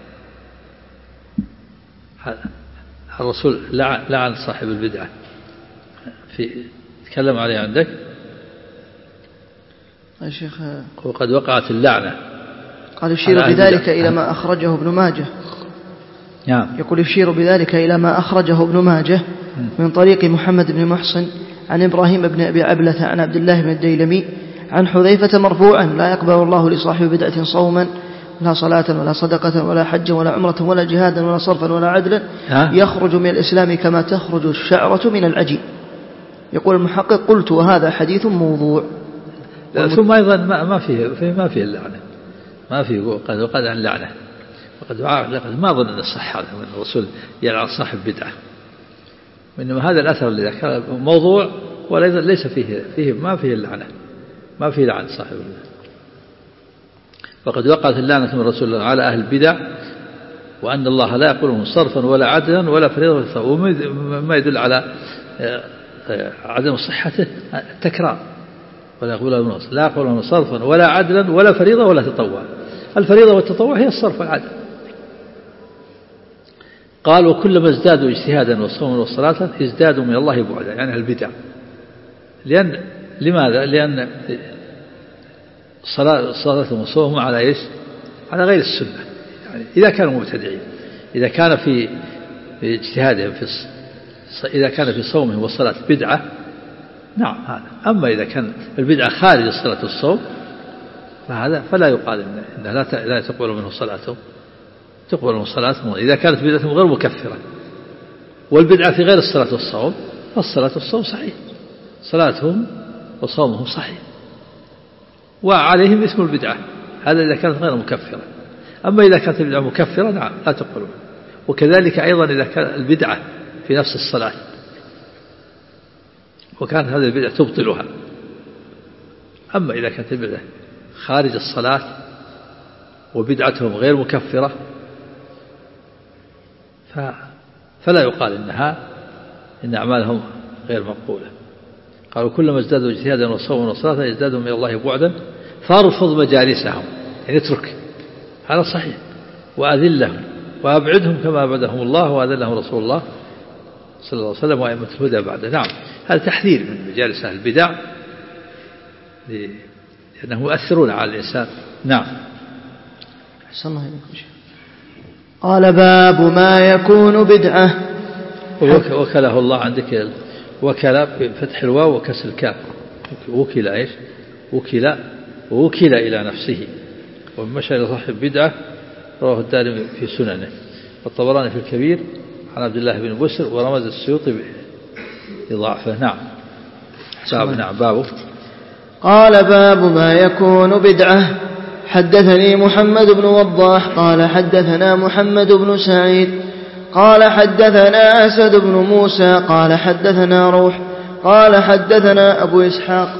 الرسول لعن صاحب البدعة في تكلم عليه عندك يا شيخ. وقد وقعت اللعنة. قال يشير بذلك إلى ما أخرجه ابن ماجه. نعم. يقول يشير بذلك إلى ما أخرجه ابن ماجه من طريق محمد بن محصن عن إبراهيم بن أبي عبلة عن عبد الله بن الديلمي عن حذيفة مرفوعا لا يقبل الله لصاحب بدعة صوما لا صلاة ولا صدقة ولا حجا ولا عمرة ولا جهادا ولا صرفا ولا عدلا يخرج من الإسلام كما تخرج الشعرة من العجين. يقول المحقق قلت وهذا حديث موضوع. ثم أيضا ما ما فيه ما فيه اللعنة، ما فيه وقد وقد عن اللعنة وقد لقد ما ظن أن الصح هذا من الرسول يلعن صاحب بدعة، وإنما هذا الأثر اللي ذكر موضوع وليس ليس فيه فيه ما فيه اللعنة، ما فيه لعن صاحب البدعة. وقد وقعت اللعنة من رسول الله على أهل البدع وأن الله لا يقولهم صرفا ولا عدلا ولا فريضة، وما يدل على عدم صحته التكرار. ولا يقولون لا يقولون صرفا ولا عدلا ولا فريضة ولا تطوع. الفريضة والتطوع هي الصرف والعدل. قال وكلما ازدادوا اجتهادا وصوما والصلاة ازدادوا من الله بعدا، يعني البدع. لأن لماذا؟ لأن صلاة صلاتهم وصومهم على إيش؟ على غير السنة، يعني إذا كانوا مبتدعين، إذا كان في اجتهادهم في إذا كان في صومهم والصلاة بدعة نعم هذا. أما إذا كان البدعة خارج الصلاة والصوم فهذا فلا يقال إنه لا لا تقبل منه صلاته، تقبل منه صلاته إذا كانت بدعتهم غير مكفرة. والبدعة في غير الصلاة والصوم فالصلاة والصوم صحيح، صلاتهم وصومهم صحيح وعليهم اسم البدعة، هذا إذا كانت غير مكفرة. أما إذا كانت البدعة مكفرة نعم لا تقبل. وكذلك أيضا إذا كانت البدعة في نفس الصلاة وكانت هذه البدعة تبطلها. أما إذا كانت البدعة خارج الصلاة وبدعتهم غير مكفرة فلا يقال إنها إن أعمالهم غير مقبولة. قالوا كلما ازدادوا اجتهادا وصوما وصلاة يزدادوا من الله بعدا فارفض مجالسهم، يعني اترك، هذا صحيح، وأذلهم وأبعدهم كما أبعدهم الله وأذلهم رسول الله صلى الله عليه وسلم وأئمة الهدى بعد. نعم هذا تحذير من مجالس أهل البدع لأنهم يؤثرون على الإنسان. نعم. أحسن الله إليكم. قال باب ما يكون بدعة. وكله الله عندك وكل بفتح الواو وكسر الكاف، وكل إيش؟ وكل وكل إلى نفسه. ومشى إلى صاحب بدعة رواه الدارمي في سننه والطبراني في الكبير عن عبد الله بن بسر ورمز السيوطي بضعفه. نعم. باب نعم بابه. قال باب ما يكون بدعة. حدثني محمد بن وضاح قال حدثنا محمد بن سعيد قال حدثنا أسد بن موسى قال حدثنا روح قال حدثنا أبو إسحاق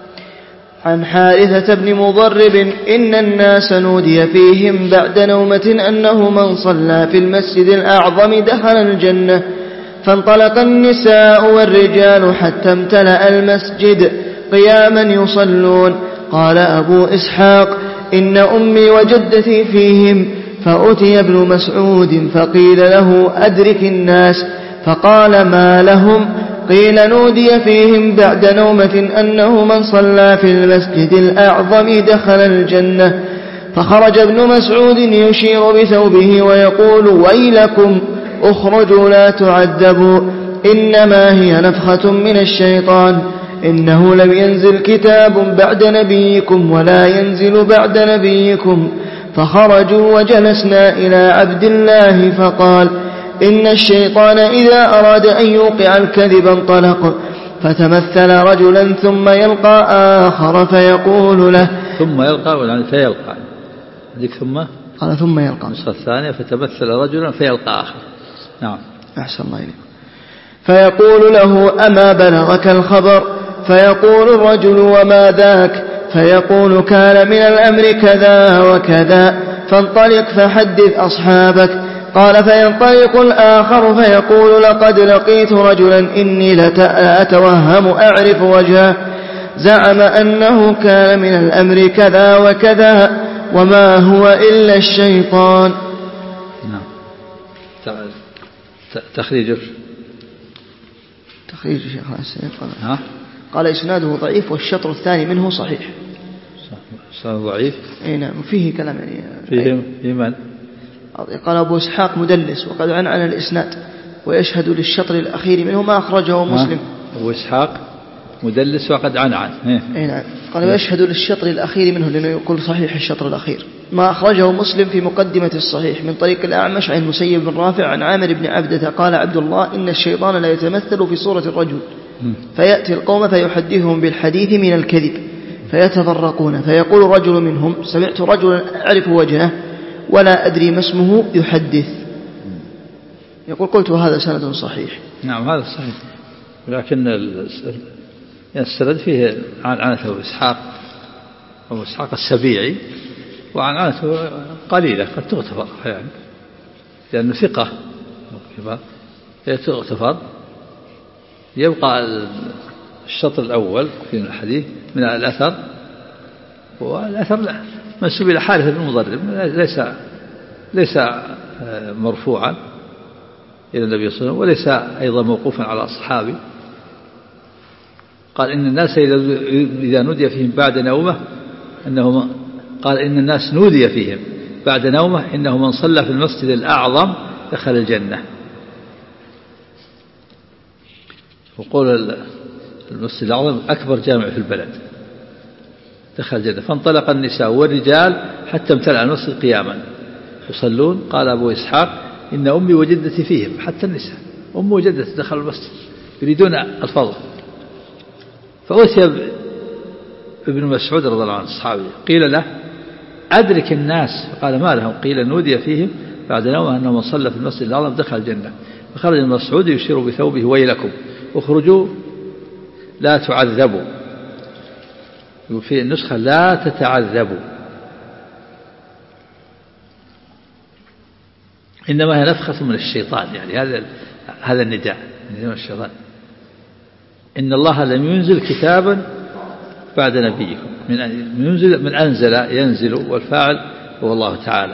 عن حارثة بن مضرب إن الناس نودي فيهم بعد نومة أنه من صلى في المسجد الأعظم دخل الجنة، فانطلق النساء والرجال حتى امتلأ المسجد قياما يصلون. قال أبو إسحاق إن أمي وجدتي فيهم، فأتي ابن مسعود فقيل له أدرك الناس، فقال ما لهم؟ قيل نودي فيهم بعد نومة أنه من صلى في المسجد الأعظم دخل الجنة. فخرج ابن مسعود يشير بثوبه ويقول ويلكم اخرجوا لا تعذبوا، إنما هي نفخة من الشيطان، إنه لم ينزل كتاب بعد نبيكم ولا ينزل بعد نبيكم. فخرجوا وجلسنا إلى عبد الله فقال إن الشيطان إذا أراد أن يوقع الكذب انطلق، فتمثل رجلا ثم يلقى آخر فيقول له ثم يلقى يعني فيلقى ذيك ثم قال ثم يلقى النسخة الثانية فتمثل رجلا فيلقى آخر. نعم. أحسن الله إليكم. فيقول له أما بلغك الخبر؟ فيقول الرجل وما ذاك؟ فيقول كان من الأمر كذا وكذا، فانطلق فحدث أصحابك. قال فينطلق الآخر فيقول لقد لقيت رجلا إني لأتوهم أعرف وجهه، زعم أنه كان من الأمر كذا وكذا وما هو إلا الشيطان. نعم. تخريج تخريج شيخ السيد ها؟ قال إسناده ضعيف والشطر الثاني منه صحيح. إسناده ضعيف. أي نعم. وفيه كلام يعني فيه إيمان. قال أبو إسحاق مدلس وقد عن عن الإسناد ويشهد للشطر الأخير منه ما أخرجه مسلم. أبو إسحاق مدلس وقد عن عن. أي نعم. قال ويشهد للشطر الأخير منه لأنه يقول صحيح الشطر الأخير ما أخرجه مسلم في مقدمة الصحيح من طريق الأعمش عن المسيب بن رافع عن عامر بن عبدة قال عبد الله إن الشيطان لا يتمثل في صورة الرجل فيأتي القوم فيحدثهم بالحديث من الكذب فيتفرقون، فيقول رجل منهم سمعت رجلا أعرف وجهه ولا أدري ما اسمه يحدث. يقول قلت هذا سند صحيح. نعم هذا صحيح، ولكن السند فيه عن عنة أبو إسحاق أبو إسحاق السبيعي وعن عنة قليلة قد تغتفر يعني لأنه ثقة تغتفر. يبقى الشطر الأول في الحديث من الأثر، والأثر منسوب إلى حارثة بن مضرب ليس ليس مرفوعا إلى النبي صلى الله عليه وسلم وليس أيضا موقوفا على أصحابه. قال إن الناس إذا نودي فيهم بعد نومة أنه قال إن الناس نودي فيهم بعد نومه إنه من صلى في المسجد الأعظم دخل الجنة. وقول المسجد الأعظم أكبر جامع في البلد دخل الجنة. فانطلق النساء والرجال حتى امتلأ المسجد قياما يصلون. قال أبو إسحاق إن أمي وجدتي فيهم، حتى النساء أمي وجدتي دخلوا المسجد يريدون الفضل. فأتي ابن مسعود رضي الله عنه الصحابي قيل له أدرك الناس، فقال ما لهم؟ قيل نودي فيهم بعد نومه أنه من صلى في المسجد الأعظم دخل الجنة. فخرج ابن مسعود يشير بثوبه ويلكم اخرجوا لا تعذبوا، وفي النسخة لا تتعذبوا، إنما هي نفخة من الشيطان. يعني هذا هذا النداء من الشيطان. إن الله لم ينزل كتابا بعد نبيكم، من ينزل من أنزل ينزل، والفاعل هو الله تعالى.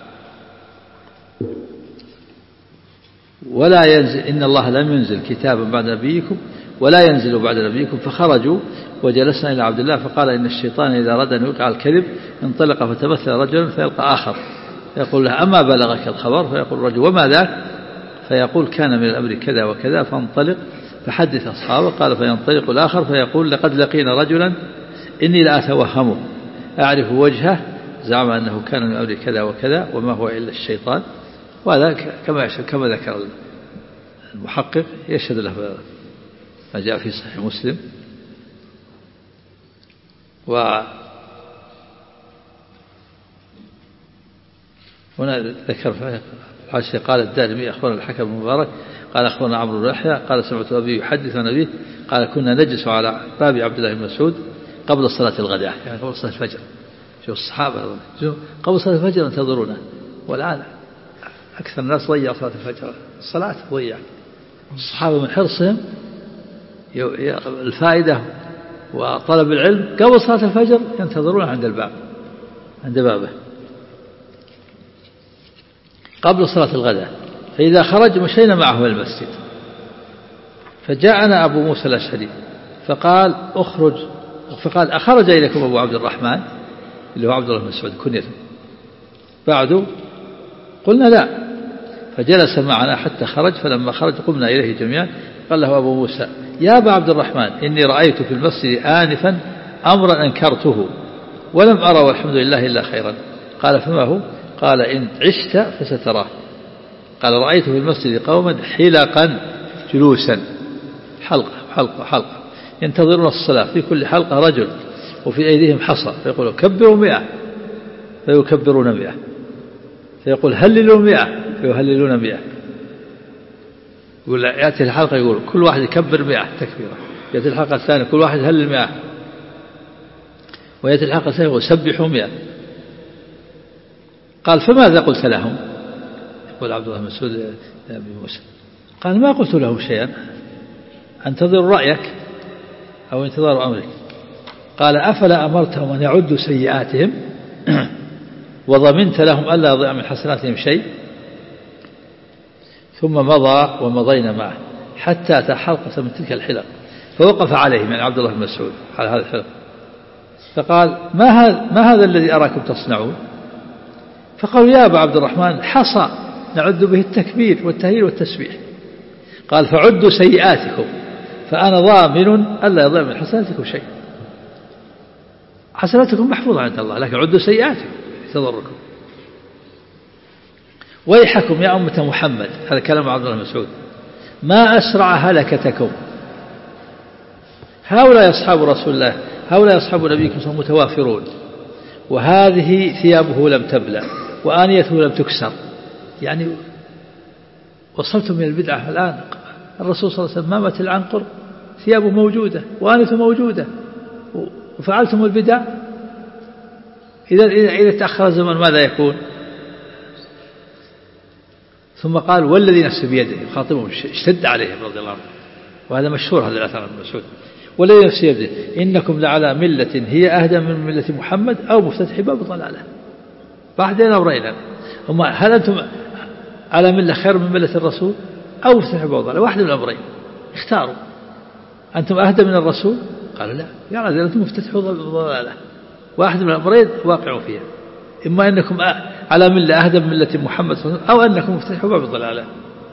ولا ينزل إن الله لم ينزل كتابا بعد نبيكم ولا ينزل بعد نبيكم. فخرجوا وجلسنا إلى عبد الله فقال إن الشيطان إذا أراد أن يوقع الكذب انطلق فتمثل رجلا فيلقى آخر فيقول له أما بلغك الخبر؟ فيقول الرجل وما ذاك؟ فيقول كان من الأمر كذا وكذا فانطلق فحدث أصحابه. قال فينطلق الآخر فيقول لقد لقينا رجلا إني لا أتوهمه أعرف وجهه زعم أنه كان من أمر كذا وكذا وما هو إلا الشيطان. وهذا كما كما ذكر المحقق يشهد له ما جاء في صحيح مسلم. و هنا ذكر حاشية قال الدارمي أخبرنا الحكم بن مبارك قال أخبرنا عمرو بن يحيى قال سمعت أبي يحدث عن أبيه قال كنا نجلس على باب عبد الله بن مسعود قبل صلاة الغداء، يعني قبل صلاة الفجر. شوف الصحابة قبل صلاة الفجر ينتظرونه، والآن أكثر الناس ضيع صلاة الفجر، الصلاة ضيع. الصحابة من حرصهم الفائدة وطلب العلم قبل صلاة الفجر ينتظرون عند الباب عند بابه قبل صلاة الغداء. فإذا خرج مشينا معه إلى المسجد. فجاءنا أبو موسى الأشعري فقال أخرج، فقال أخرج إليكم أبو عبد الرحمن اللي هو عبد الله بن مسعود كنيته بعد؟ قلنا لا. فجلس معنا حتى خرج، فلما خرج قمنا إليه جميعا. قال له أبو موسى يا أبا عبد الرحمن إني رأيت في المسجد آنفا أمرا أنكرته ولم أرى والحمد لله إلا خيرا. قال فما هو؟ قال إن عشت فستراه. قال رأيت في المسجد قوما حلقا جلوسا، حلقة حلقة حلقة ينتظرون الصلاة، في كل حلقة رجل وفي أيديهم حصى، فيقولوا كبروا مئة فيكبرون مئة، فيقول هللوا مئة فيهللون مئة. يقول يأتي الحلقة يقول كل واحد يكبر مئة تكبيرة، يأتي الحلقة الثانية كل واحد يهلل مئة، ويأتي الحلقة الثانية يقول سبحوا مئة. قال فماذا قلت لهم؟ يقول عبد الله بن مسعود يا أبي موسى قال ما قلت لهم شيئا، أنتظر رأيك أو انتظار أمرك. قال أفلا أمرتهم أن يعدوا سيئاتهم وضمنت لهم ألا يضيع من حسناتهم شيء؟ ثم مضى ومضينا معه حتى أتى حلقة من تلك الحلق فوقف عليه من عبد الله بن مسعود على هذا الحلق فقال ما هذا, ما هذا الذي أراكم تصنعون؟ فقالوا يا أبا عبد الرحمن حصى نعد به التكبير والتهليل والتسبيح. قال فعدوا سيئاتكم فأنا ضامن ألا يضيع من حسناتكم شيء. حسناتكم محفوظة عند الله لكن عدوا سيئاتكم تضركم. ويحكم يا أمة محمد، هذا كلام عبد الله بن مسعود، ما أسرع هلكتكم. هؤلاء أصحاب رسول الله، هؤلاء أصحاب نبيكم متوافرون، وهذه ثيابه لم تبلى وآنيته لم تكسر. يعني وصلتم من البدعة الآن. الرسول صلى الله عليه وسلم ما مات العنقر ثيابه موجودة وآنيته موجودة، وفعلتم البدع. إذا إذا تأخر الزمن ماذا يكون؟ ثم قال والذي نفسي بيده، خاطبهم اشتد عليهم رضي الله عنهم، وهذا مشهور هذا الأثر ابن مسعود. والذي نفسي بيده إنكم لعلى ملة هي أهدى من ملة محمد أو مفتتح باب ضلالة. بعدين أمرين، هم هل أنتم على ملة خير من ملة الرسول أو مفتتح باب ضلالة؟ واحد من الأمرين اختاروا. أنتم أهدى من الرسول؟ قالوا لا، يعني أنتم مفتتحوا ضلالة. واحد من الأمرين واقع فيها، إما أنكم على ملة أهدى من ملة محمد صلى الله عليه وسلم، أو أنكم مفتتحوا باب الضلالة.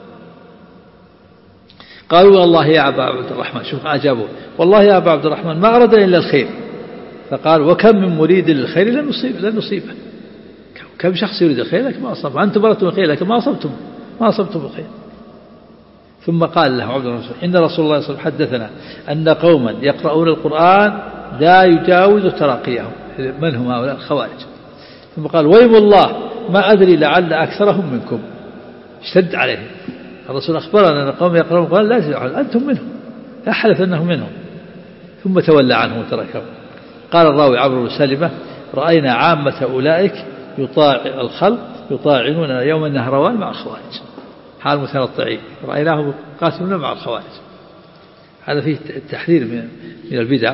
قالوا والله يا أبا عبد الرحمن، شوف أجابوا، والله يا أبا عبد الرحمن ما أردنا إلا الخير. فقال وكم من مريد للخير لن نصيب لن نصيبه، كم شخص يريد الخير لكن ما أصاب، أنتم أردتم الخير لكن ما أصبتم ما أصبتم الخير. ثم قال له عبد الرحمن إن رسول الله صلى الله عليه وسلم حدثنا أن قوما يقرؤون القرآن لا يجاوز تراقيهم. من هم هؤلاء؟ الخوارج. ثم قال ويم الله ما أدري لعل أكثرهم منكم. اشتد عليهم. الرسول أخبرنا أن قوم يقرؤون القرآن لا يجاوز، أنتم منهم، أحلف أنهم منهم. ثم تولى عنهم وتركهم. قال الراوي عمرو بن سلمة رأينا عامة أولئك يطاع الخلق يطاعنون يوم النهروان مع الخوارج، حال متنطعين، رأيناهم قاتلون مع الخوارج. هذا فيه التحذير من البدع.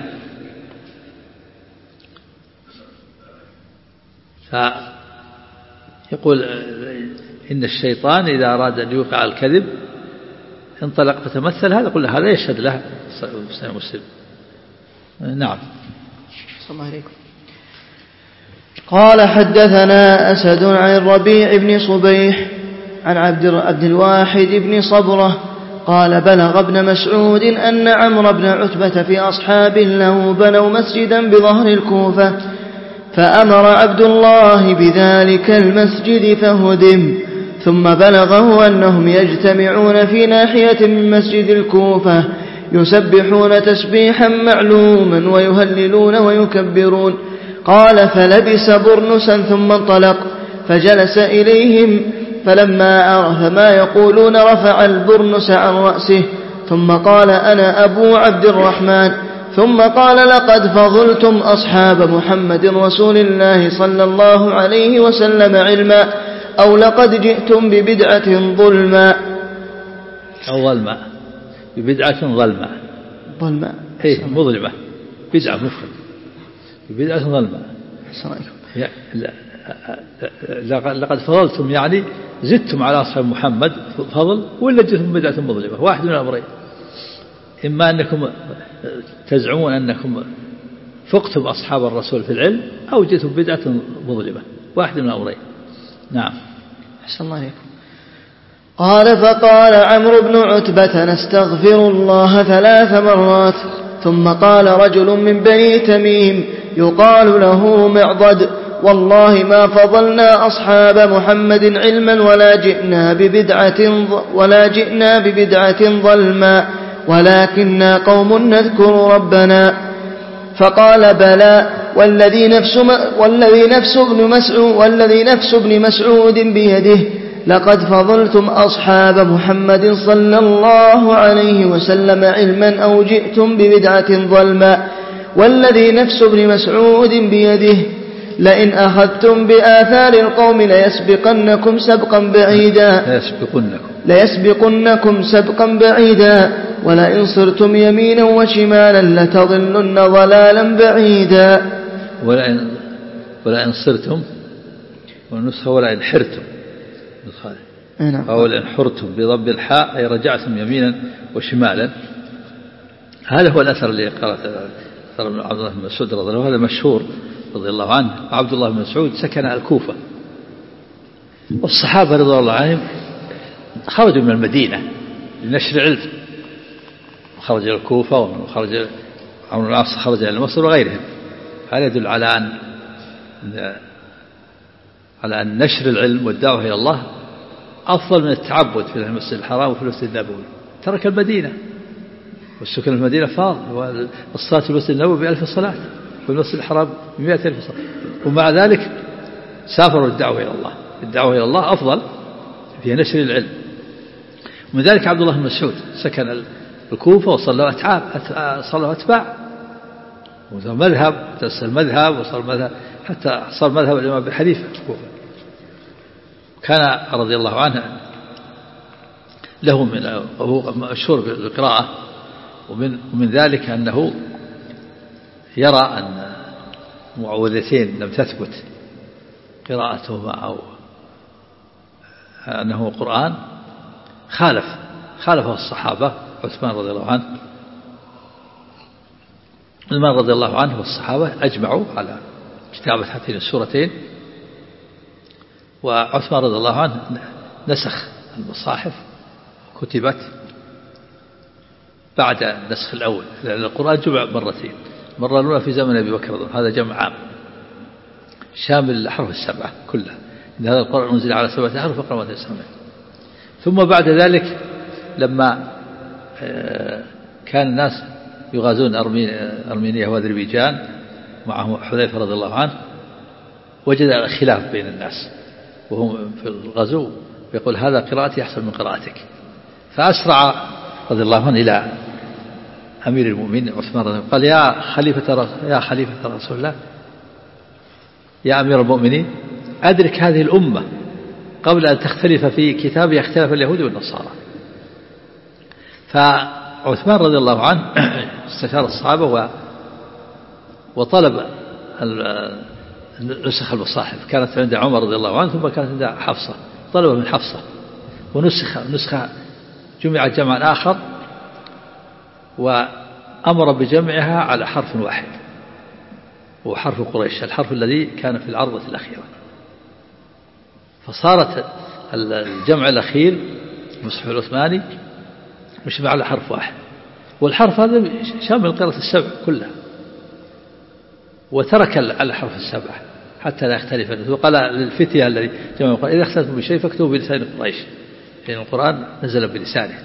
فيقول إن الشيطان إذا أراد أن يوقع الكذب انطلق فتمثل، هذا قل هذا يشهد له مسلم. نعم. صلى الله عليكم. قال حدثنا أسد عن الربيع بن صبيح عن عبد, عبد الواحد بن صبرة قال بلغ ابن مسعود أن عمرو بن عتبة في أصحاب له بنوا مسجدا بظهر الكوفة، فأمر عبد الله بذلك المسجد فهدم. ثم بلغه أنهم يجتمعون في ناحية من مسجد الكوفة يسبحون تسبيحا معلوما ويهللون ويكبرون. قال فلبس برنسا ثم انطلق فجلس إليهم، فلما عرف ما يقولون رفع البرنس عن رأسه ثم قال أنا أبو عبد الرحمن. ثم قال لقد فضلتم أصحاب محمد رسول الله صلى الله عليه وسلم علما، أو لقد جئتم ببدعة ظلما أو ظلما ببدعة ظلما ظلما إيه مظلمة، بدعة مفرد ببدعة ظلما. لقد فضلتم يعني زدتم على أصحاب محمد فضل، ولا جئتم بدعة مظلمة. واحد من الأمرين، إما أنكم تزعمون أنكم فقتم أصحاب الرسول في العلم، أو جئتم بدعة مظلمة. واحد من الأمرين. نعم. أحسن الله عليكم. قال فقال عمرو بن عتبة نستغفر الله ثلاث مرات. ثم قال رجل من بني تميم يقال له معضد والله ما فضلنا أصحاب محمد علما ولا جئنا ببدعة ولا جئنا ببدعة ظلما، ولكننا قوم نذكر ربنا. فقال بلى والذي نفس والذي نفس ابن مسعود والذي نفس ابن مسعود بيده لقد فضلتم أصحاب محمد صلى الله عليه وسلم علما أو جئتم ببدعة ظلما، والذي نفس ابن مسعود بيده لئن أخذتم بآثار القوم ليسبقنكم سبقا بعيدا ليسبقنكم ليسبقنكم سبقا بعيدا ولئن صرتم يمينا وشمالا لتضلن ضلالا بعيدا. ولئن ولئن صرتم والنسخة ولئن حرتم أو لئن حرتم بضب الحاء أي رجعتم يمينا وشمالا. هذا هو الأثر اللي قرأت عبد الله بن مسعود رضي الله عنه، هذا مشهور رضي الله عنه. عبد الله بن مسعود سكن الكوفة، والصحابة رضي الله عنهم خرجوا من المدينة لنشر العلم، خرج إلى الكوفة وخرج عمرو بن العاص خرج إلى مصر وغيرهم. هذا يدل على أن على أن نشر العلم والدعوة إلى الله أفضل من التعبد في المسجد الحرام وفي المسجد النبوي. ترك المدينة والسكن المدينة فاضل، والصلاة في المسجد النبوي بألف صلاة وفي المسجد الحرام بمئة ألف صلاة، ومع ذلك سافروا الدعوة إلى الله. الدعوة إلى الله أفضل في نشر العلم. ومن ذلك عبد الله بن مسعود سكن الكوفة وصلوا أتعاب صلوا أتباع وصار مذهب تأسس المذهب وصار مذهب حتى صار مذهب الإمام أبي حنيفة في الكوفة. كان رضي الله عنه له من مشهور بالقراءة، ومن ومن ذلك أنه يرى أن معوذتين لم تثبت قراءتهما أو أنه قرآن خالف خالفه الصحابة. عثمان رضي الله عنه عثمان رضي الله عنه والصحابة أجمعوا على كتابة هاتين السورتين. وعثمان رضي الله عنه نسخ المصاحف كتبت بعد النسخ الأول، لأن القرآن جمع مرتين، مرة الأولى في زمن أبي بكر، هذا جمع عام شامل الأحرف السبعة كلها، إن هذا القرآن أنزل على سبعة أحرف فقرأ ما تيسر منه. ثم بعد ذلك لما كان الناس يغازون أرمينيا وأذربيجان معه حذيفة رضي الله عنه، وجد خلاف بين الناس وهم في الغزو، يقول هذا قراءتي أحسن من قراءتك، فأسرع رضي الله عنه إلى أمير المؤمنين عثمان رضي الله عنه قال يا خليفة يا خليفة رسول الله، يا أمير المؤمنين، أدرك هذه الأمة قبل أن تختلف في كتاب يختلف اليهود والنصارى. فعثمان رضي الله عنه استشار الصحابة وطلب نسخ المصاحف، كانت عند عمر رضي الله عنه ثم كانت عند حفصة، طلبها من حفصة ونسخ نسخة جمع جمعا آخر، وأمر بجمعها على حرف واحد وهو حرف قريش، الحرف الذي كان في العرضة الأخيرة. فصارت الجمع الأخير المصحف العثماني مجمع على حرف واحد، والحرف هذا شامل قراءة السبع كلها، وترك الحرف السبع حتى لا يختلف. وقال للفتية الذي جمع قال إذا اختلفتم بشيء فاكتبوا بلسان قريش، لأن القرآن نزل بلسانه.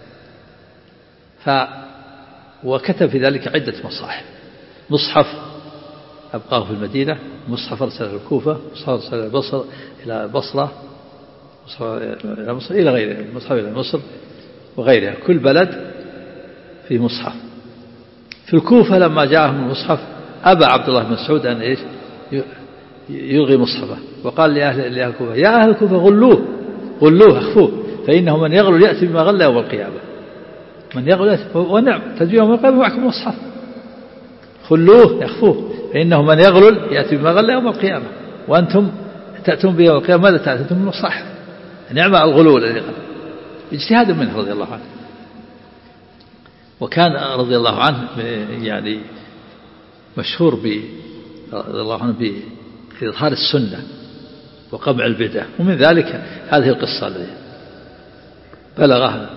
ف وكتب في ذلك عدة مصاحف، مصحف أبقاه في المدينة، مصحف أرسل إلى الكوفة، مصحف أرسل إلى البصر إلى بصرة، مصحف إلى مصر إلى غيره، مصحف إلى مصر وغيرها، كل بلد في مصحف. في الكوفة لما جاءهم المصحف أبى عبد الله بن مسعود أن إيش يلغي مصحفه، وقال لأهل الكوفة يا أهل الكوفة غلوه غلوه أخفوه، فإنه من يغلو يأتي بما غلى يوم القيامة، من يغلو يأتي، ونعم تجي يوم القيامة معكم مصحف، خلوه يخفوه، فإنه من يغلل يأتي بما غلى يوم القيامة، وأنتم تأتون بيوم القيامة ماذا تأتون من المصحف؟ نعم الغلول الذي غلل، اجتهاد منه رضي الله عنه. وكان رضي الله عنه يعني مشهور ب رضي الله عنه بإظهار السنة وقمع البدع، ومن ذلك هذه القصة التي بلغها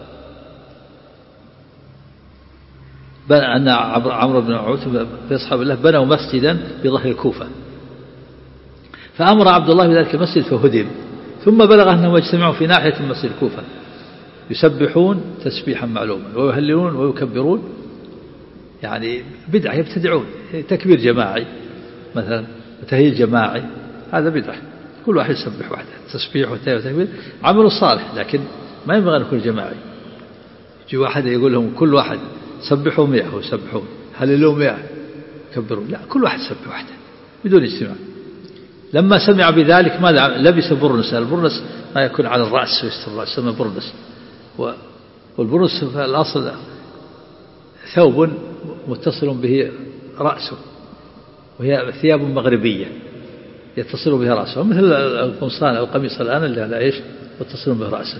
أن عمرو بن عتبة في أصحاب الله بنوا مسجدا بظهر الكوفة، فأمر عبد الله بذلك المسجد فهدم، ثم بلغ أنهم اجتمعوا في ناحية مسجد الكوفة يسبحون تسبيحا معلوما ويهللون ويكبرون، يعني بدعة يبتدعون، تكبير جماعي مثلا وتهليل جماعي، هذا بدعة، كل واحد يسبح وحده، تسبيح وتكبير عمل صالح، لكن ما ينبغي أن يكون جماعي. يجي واحد يقول لهم كل واحد سبحوا مئة ويسبحون، هللوا مئة كبروا، لا، كل واحد سبح وحده بدون اجتماع. لما سمع بذلك ماذا لبس برنس، البرنس ما يكون على الرأس ويستر الرأس يسمى برنس، والبرنس في الأصل ثوب متصل به رأسه، وهي ثياب مغربية يتصل بها رأسه، مثل القمصان أو القميص الآن اللي على إيش متصل به رأسه.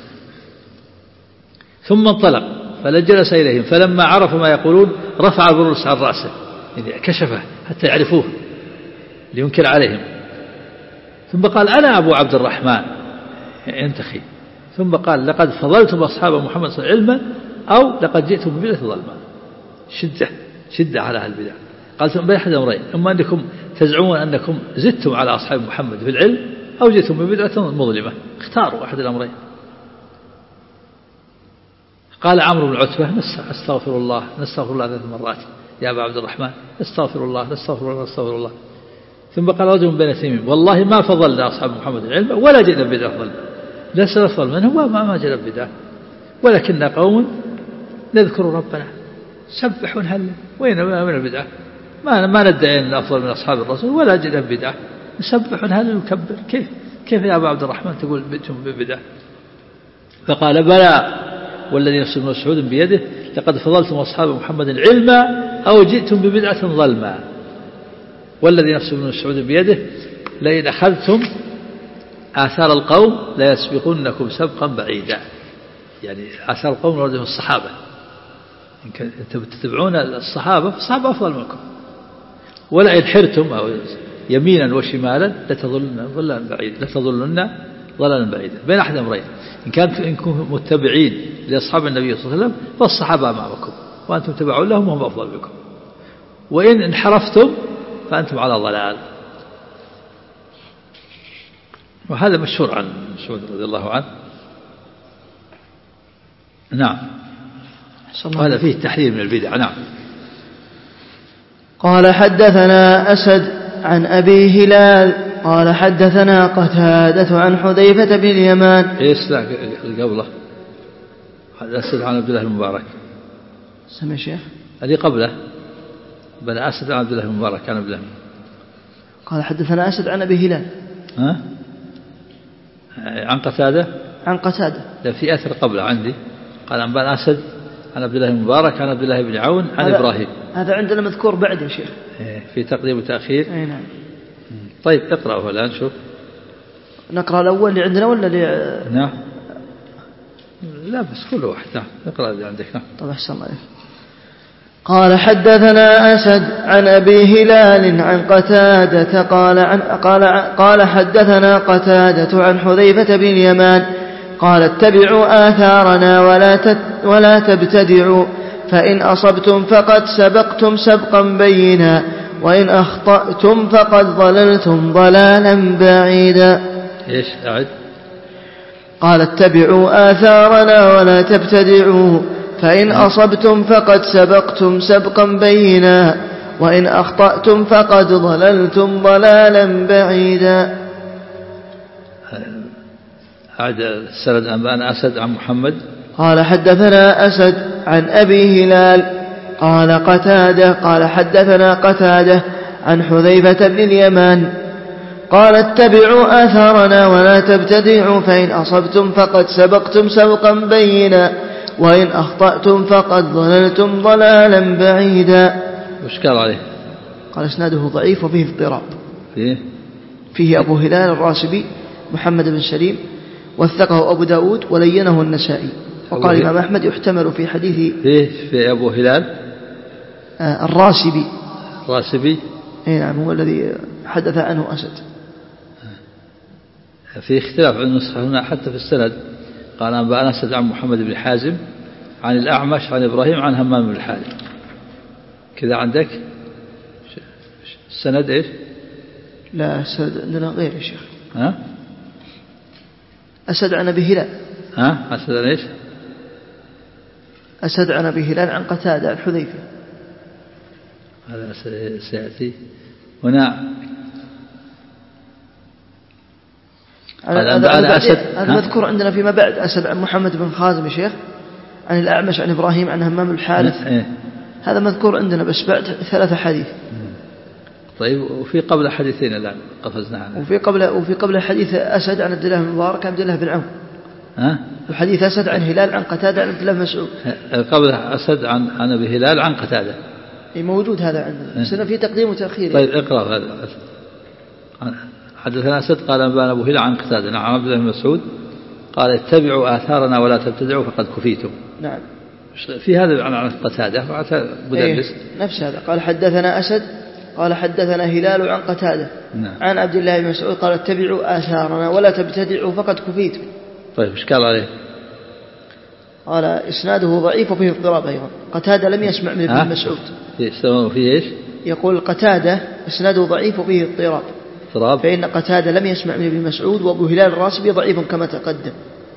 ثم انطلق فلجلس إليهم، فلما عرف ما يقولون رفع البرنس عن رأسه، يعني كشفه حتى يعرفوه لينكر عليهم، ثم قال أنا أبو عبد الرحمن انتخي، ثم قال لقد فضلتم أصحاب محمد صلى الله عليه وسلم علما أو لقد جئتم ببدعة ظلمة، شدة شدة على البدع. قال بين أحد أمرين، إما أنكم تزعمون أنكم زدتم على أصحاب محمد في العلم أو جئتم ببدعة مظلمة، اختاروا أحد الأمرين. قال عمرو بن عتبة نستغفر الله نستغفر الله ثلاث مرات يا أبا عبد الرحمن، نستغفر الله نستغفر الله نستغفر الله. ثم قال رجل بين تيمين والله ما فضلنا أصحاب محمد العلم ولا جئنا ببدعة ظلمة، ليس نفضل منهم وما ما جئنا ببدعة، ولكننا قوم نذكر ربنا سبح ونهلل، وين من البدعة؟ ما ما ندعي أن أفضل من أصحاب الرسول ولا جئنا ببدعة، نسبح ونهلل ونكبر، كيف كيف يا أبا عبد الرحمن تقول بئتم ببدعة؟ فقال بلى والذي نفس ابن مسعود بيده لقد فضلتم أصحاب محمد العلم أو جئتم ببدعة ظلمة، والذي نفس ابن مسعود بيده لئن أخذتم آثار القوم لا يسبقونكم سبقا بعيدا، يعني آثار القوم وردهم الصحابة، إن أنتم تتبعون الصحابة فالصحابة أفضل منكم، ولئن حرتم أو يمينا وشمالا لتظلن ضلالا بعيدا لتظلن ضلالا بعيدا بين أحد أمرين إن كانتم إن كنتم متبعين لأصحاب النبي صلى الله عليه وسلم فالصحابة أمامكم وأنتم تبعون لهم وهم أفضل بكم وإن انحرفتم فأنتم على ضلال. وهذا مشهور عن مسعود رضي الله عنه. نعم. وهذا فيه التحذير من البدع. نعم. قال حدثنا أسد عن أبي هلال قال حدثنا قتادة عن حذيفة بن اليمان. إيش لا قبله أسد عن عبد الله المبارك سمع شيخ اللي قبله بل أسد عن عبد الله المبارك عن عبد الله. قال حدثنا أسد عن أبي هلال ها عن قتادة عن قتادة لا في أثر قبله عندي قال أنبأنا أسد عن عبد الله المبارك عن عبد الله بن عون عن إبراهيم. هذا عندنا مذكور بعد يا شيخ في تقديم وتأخير. أي نعم. طيب اقرأه الآن شوف. نقرأ الأول اللي عندنا ولا اللي نعم لا بس كل واحد. نعم اقرأ اللي عندك. نعم طيب أحسن الله. قال حدثنا أسد عن أبي هلال عن قتادة قال عن قال قال حدثنا قتادة عن حذيفة بن اليمان قال اتبعوا آثارنا ولا ولا تبتدعوا فإن أصبتم فقد سبقتم سبقا بينا وإن أخطأتم فقد ضللتم ضلالا بعيدا. إيش أعد؟ قال اتبعوا آثارنا ولا تبتدعوا فإن أصبتم فقد سبقتم سبقا بينا وإن أخطأتم فقد ضللتم ضلالا بعيدا. أعد السند. أنبأنا أسد عن محمد قال حدثنا أسد عن أبي هلال قال قتادة قال حدثنا قتادة عن حذيفة بن اليمان قال اتبعوا آثارنا ولا تبتدعوا فإن أصبتم فقد سبقتم سبقا بينا وإن أخطأتم فقد ضللتم ضلالا بعيدا. وش قال عليه؟ قال اسناده ضعيف وفيه اضطراب. فيه فيه أبو هلال الراشبي محمد بن سليم وثقه أبو داود ولينه النسائي وقال الإمام أحمد يحتمل في حديث فيه في أبو هلال آه الراشبي الراشبي. اي نعم هو الذي حدث عنه أسد. في اختلاف عن النسخة هنا حتى في السند. قال أنبأنا أسد عن محمد بن حازم عن الأعمش عن إبراهيم عن همام بن الحارث كذا عندك السند إيش؟ لا السند عندنا غير يا شيخ. ها أسد عن أبي هلال. ها أسد عن إيش؟ أسد عن أبي هلال عن قتادة عن حذيفة. هذا سيأتي هنا. هذا أسد هذا مذكور عندنا فيما بعد. أسد عن محمد بن خازم يا شيخ عن الأعمش عن إبراهيم عن همام الحارث. إيه؟ هذا مذكور عندنا بس بعد ثلاثة حديث. طيب وفي قبل حديثين الآن قفزنا عنه. وفي قبل وفي قبل حديث أسد عن عبد الله بن مبارك عن عبد الله بن عون. ها وحديث أسد عن هلال عن قتادة عن عبد الله بن مسعود. قبل أسد عن عن أبي هلال عن قتادة. إيه موجود هذا عندنا بس في تقديم وتأخير. طيب اقرأ هذا. حدثنا أسد قال أنبأنا أبو هلال عن قتادة عن عبد الله بن مسعود قال اتبعوا آثارنا ولا تبتدعوا فقد كفيتم. نعم. في هذا عن قتادة مدلس. إيه نفس هذا. قال حدثنا أسد قال حدثنا هلال عن قتادة. نعم. عن عبد الله بن مسعود قال اتبعوا آثارنا ولا تبتدعوا فقد كفيتم. طيب ايش قال عليه؟ قال إسناده ضعيف وفيه اضطراب أيضا. قتادة لم يسمع من ابن مسعود. فيه ايش؟ يقول قتادة إسناده ضعيف وفيه اضطراب. اضطراب. فإن قتادة لم يسمع من ابن مسعود وأبو هلال الراشبي ضعيف كما تقدم.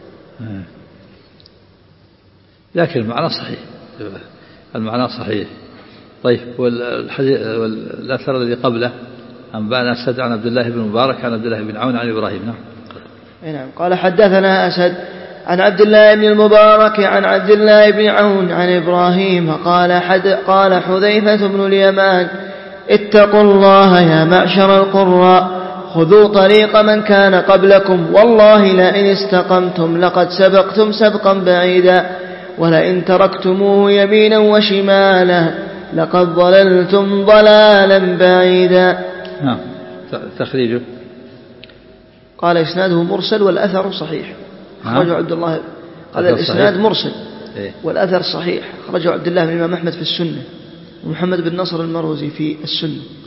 لكن المعنى صحيح. المعنى صحيح. طيب والحديث والأثر الذي قبله أنبأنا أسد عن عبد الله بن مبارك عن عبد الله بن عون عن إبراهيم. نعم. نعم. قال حدثنا أسد عن عبد الله بن المبارك عن عبد الله بن عون عن إبراهيم قال حد قال حذيفة بن اليمان اتقوا الله يا معشر القراء خذوا طريق من كان قبلكم والله لئن استقمتم لقد سبقتم سبقا بعيدا ولئن تركتموه يمينا وشمالا لقد ضللتم ضلالا بعيدا. نعم. تخريجه قال إسناده مرسل والأثر صحيح أخرجه عبد الله. قال الإسناد مرسل إيه؟ والأثر صحيح أخرجه عبد الله بن الإمام أحمد في السنة ومحمد بن نصر المروزي في السنة.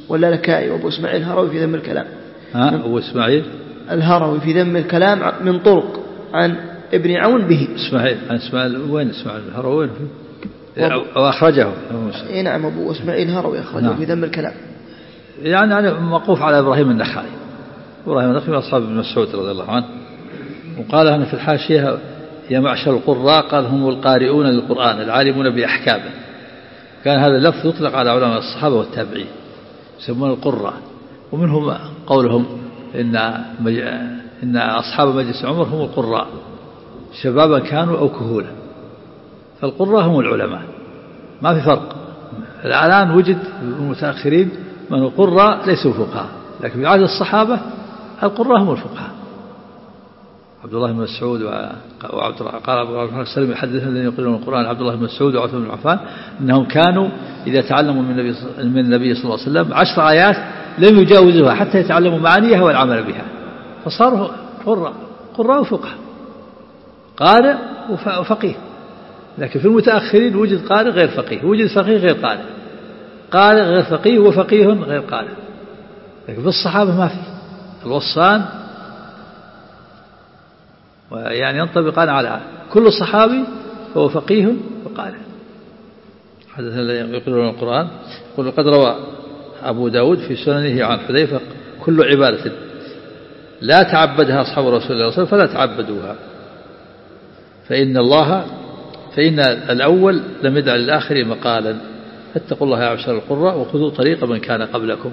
واللالكائي وأبو إسماعيل الهروي في ذم الكلام. ها أبو إسماعيل الهروي في ذم الكلام من طرق عن ابن عون به. إسماعيل عن إسماعيل وين إسماعيل الهروي أو أخرجه؟ إيه نعم أبو إسماعيل الهروي أخرجه نعم. في ذم الكلام. يعني أنا موقوف على إبراهيم النخعي. إبراهيم النخعي من أصحاب ابن مسعود رضي الله عنه. وقال هنا في الحاشية يا معشر القراء قال هم القارئون للقرآن العالمون بأحكامه. كان هذا اللفظ يطلق على علماء الصحابة والتابعين يسمون القراء. ومنهم قولهم إن إن أصحاب مجلس عمر هم القراء شبابا كانوا أو كهولا. فالقراء هم العلماء ما في فرق. الآن وجد المتأخرين من القراء ليسوا فقهاء لكن في عهد الصحابة القراء هم الفقهاء. عبد الله بن مسعود وعبد قال أبو بكر السلمي يحدثنا الذين يقرؤون القرآن عبد الله بن مسعود وعثمان بن عفان أنهم كانوا إذا تعلموا من النبي من النبي صلى الله عليه وسلم عشر آيات لم يجاوزوها حتى يتعلموا معانيها والعمل بها فصاروا قراء قراء وفقهاء قارئ وفقيه. لكن في المتأخرين وجد قارئ غير فقيه وجد فقيه غير قارئ قارئ غير فقيه وفقيه غير قارئ. لكن في الصحابة ما في. الوصان يعني ينطبقان على كل صحابي فهو فقيه وقارئ. حدثنا الذين يقرؤون القرآن يقول قد روى أبو داود في سننه عن حذيفة كل عبادة لا تعبدها أصحاب رسول الله صلى الله عليه وسلم فلا تعبدوها فإن الله فإن الأول لم يدع للآخر مقالا فاتقوا الله يا معشر القراء وخذوا طريق من كان قبلكم.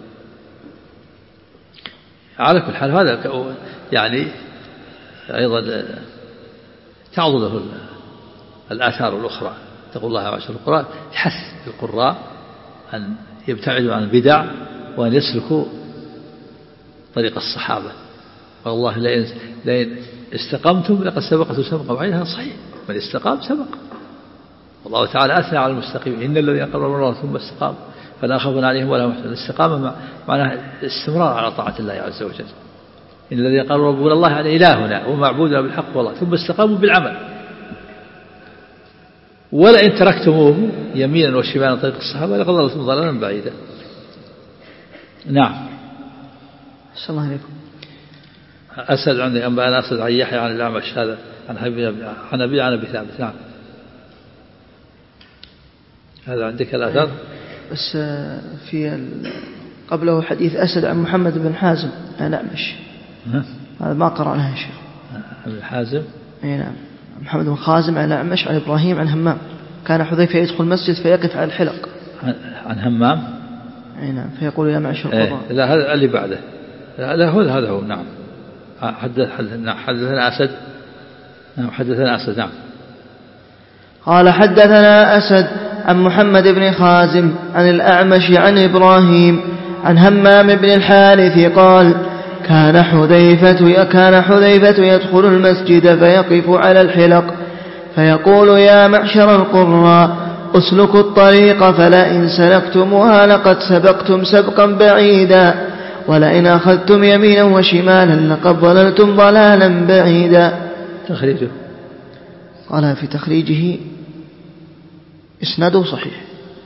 على كل حال هذا يعني أيضا تعضده الآثار الأخرى. اتقوا الله يا معشر القراء يحث القراء أن يبتعدوا عن البدع وأن يسلكوا طريق الصحابة. والله لئن استقمتم لقد سبقتم سبقا بعيدها صحيح من استقام سبق. والله تعالى أثنى على المستقيم إن الذين قالوا الله ثم استقاموا فلا خوف عليهم ولا هم يحزنون. الاستقامة معناها الاستمرار على طاعة الله عز وجل. إن الذين قالوا ربنا الله على إلهنا ومعبودنا بالحق والله ثم استقاموا بالعمل. ولئن تركتموه يمينا وشمالا طريق الصحابة لقد ضللتم ضلالا بعيدا. نعم. السلام عليكم. أسد عندي أنبأنا أسد عن يحيى عن الأعمش هذا عن حبيب عن أبي عن أبي ثابت. نعم. هذا عندك الأثر. بس في قبله حديث أسد عن محمد بن حازم عن الأعمش هذا ما قرأناه يا شيخ. بن حازم. أي نعم. محمد بن خازم عن الأعمش عن إبراهيم عن همام كان حذيفة يدخل المسجد فيقف على الحلق. عن همام. أي نعم فيقول يا معشر القراء. إيه لا هذا اللي بعده. لا هو هذا هو. نعم. حدث حدثنا أسد. نعم حدثنا أسد. نعم. قال حدثنا أسد عن محمد بن خازم عن الأعمش عن إبراهيم عن همام بن الحارث قال كان حذيفة كان حذيفة يدخل المسجد فيقف على الحلق فيقول يا معشر القراء اسلكوا الطريق فلئن سلكتموها لقد سبقتم سبقا بعيدا ولئن أخذتم يمينا وشمالا لقد ضللتم ضلالا بعيدا. تخريجه قال في تخريجه إسناده صحيح.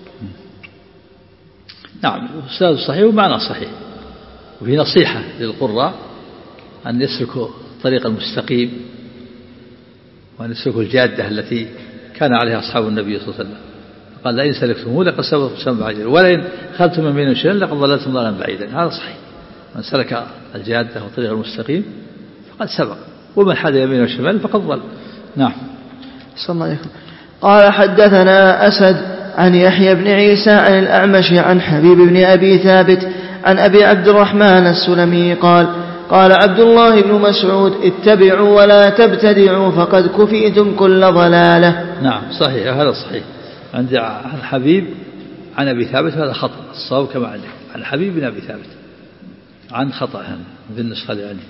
نعم إسناده صحيح ومعنى صحيح. وفي نصيحة للقراء أن يسلكوا الطريق المستقيم وأن يسلكوا الجادة التي كان عليها أصحاب النبي صلى الله عليه وسلم. قال لئن سلكتموه لقد سبقتم سبقا بعيدا ولئن خذتم يمينا وشمالا لقد ضللتم ضلالا بعيدا. هذا صحيح. من سلك الجادة والطريق المستقيم فقد سبق ومن حاد يمينا وشمالا فقد ضل. نعم. صلى الله عليكم. قال حدثنا أسد عن يحيى بن عيسى عن الأعمش عن حبيب بن أبي ثابت عن أبي عبد الرحمن السلمي قال قال عبد الله بن مسعود اتبعوا ولا تبتدعوا فقد كفئتم كل ضلالة. نعم صحيح هذا صحيح. عندي عن حبيب عن أبي ثابت هذا خطأ. الصواب كما عندك عن حبيب بن أبي ثابت عن خطأ في النسخة اللي عندي.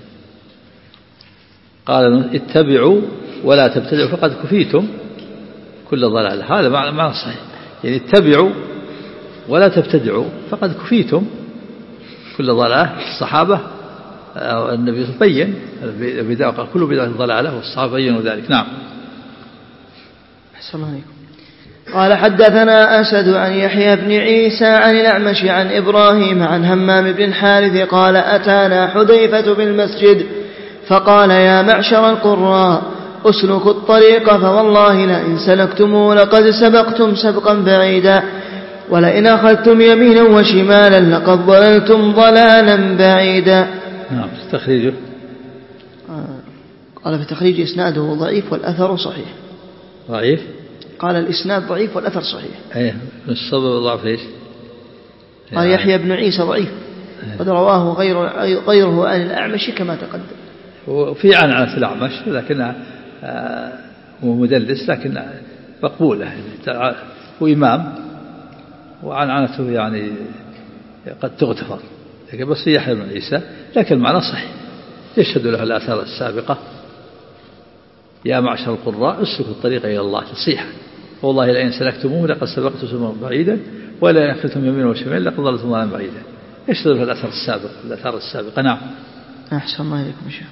قال اتبعوا ولا تبتدعوا فقد كفيتم كل ضلالة. هذا معنى صحيح. يعني اتبعوا ولا تبتدعوا فقد كفيتم كل ضلالة. الصحابة النبي بين البداية قال كل بداية ضلالة والصحابة بينوا ذلك. نعم. أحسن الله عليكم. قال حدثنا أسد عن يحيى بن عيسى عن الأعمش عن إبراهيم عن همام بن الحارث قال أتانا حذيفة بالمسجد فقال يا معشر القراء أسلكوا الطريق فوالله لئن سلكتموه لقد سبقتم سبقا بعيدا ولئن أخذتم يمينا وشمالا لقد ضللتم ضلالا بعيدا. نعم. تخريجه قال في تخريج إسناده ضعيف والأثر صحيح. ضعيف. قال الإسناد ضعيف والأثر صحيح. ايه السبب ضعف ليش؟ قال يحيى بن عيسى ضعيف قد رواه غير غيره عن الأعمش كما تقدم. وفي عنعنة الأعمش لكنها هو مدلس لكن مقبولة هو إمام وعنعنته يعني قد تغتفر لكن بس يحيى بن عيسى لكن المعنى صحيح يشهد له الآثار السابقة يا معشر القراء اسلكوا الطريق إلى الله تصيحا والله لئن سلكتموه لقد سبقتم سبقا بعيدا ولا أخذتم يمين وشمال لقد ضللتم ضلالا بعيدا يشهد له الآثار السابقة الآثار السابقة. نعم. أحسن الله إليكم شيخ.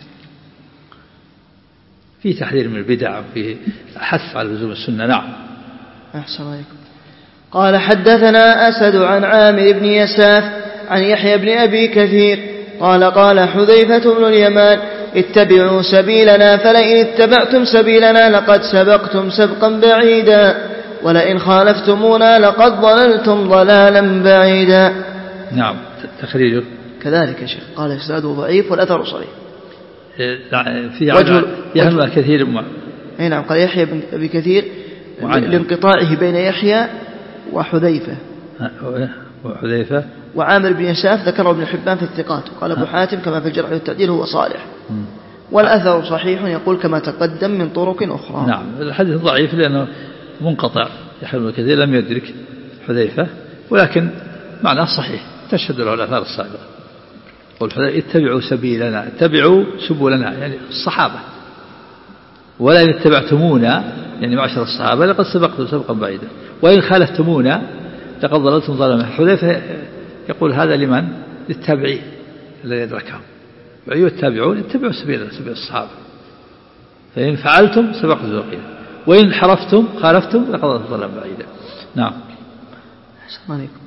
في تحذير من البدع وفي حث على لزوم السنة. نعم. أحسن الله إليكم. قال حدثنا أسد عن عامر بن يساف عن يحيى بن أبي كثير قال قال حذيفة بن اليمان اتبعوا سبيلنا فلئن اتبعتم سبيلنا لقد سبقتم سبقا بعيدا ولئن خالفتمونا لقد ضللتم ضلالا بعيدا. نعم. تخريجه كذلك يا شيخ. قال إسناده ضعيف والأثر صحيح. في يهم كثير م... اي نعم. قال يحيى بن أبي كثير لانقطاعه بين يحيى وحذيفة وحذيفة وعامر بن يساف ذكره ابن حبان في الثقات وقال أبو حاتم كما في الجرح والتعديل هو صالح والأثر صحيح يقول كما تقدم من طرق أخرى. نعم. الحديث ضعيف لأنه منقطع يحيى بن كثير لم يدرك حذيفة ولكن معناه صحيح تشهد له الآثار السابقة. قل اتبعوا سبيلنا اتبعوا سبلنا يعني الصحابة ولا إن اتبعتمونا يعني معشر الصحابة لقد سبقتم سبقا بعيدا وإن خالفتمونا لقد ضللتم ضلالا. حذيفة يقول هذا لمن؟ للتابعين الذين يدركهم أيها التابعون اتبعوا سبيلنا سبيل الصحابة فإن فعلتم سبقتم سبقا وإن حرفتم خالفتم لقد ضللتم ضلالا بعيدا. نعم. السلام عليكم.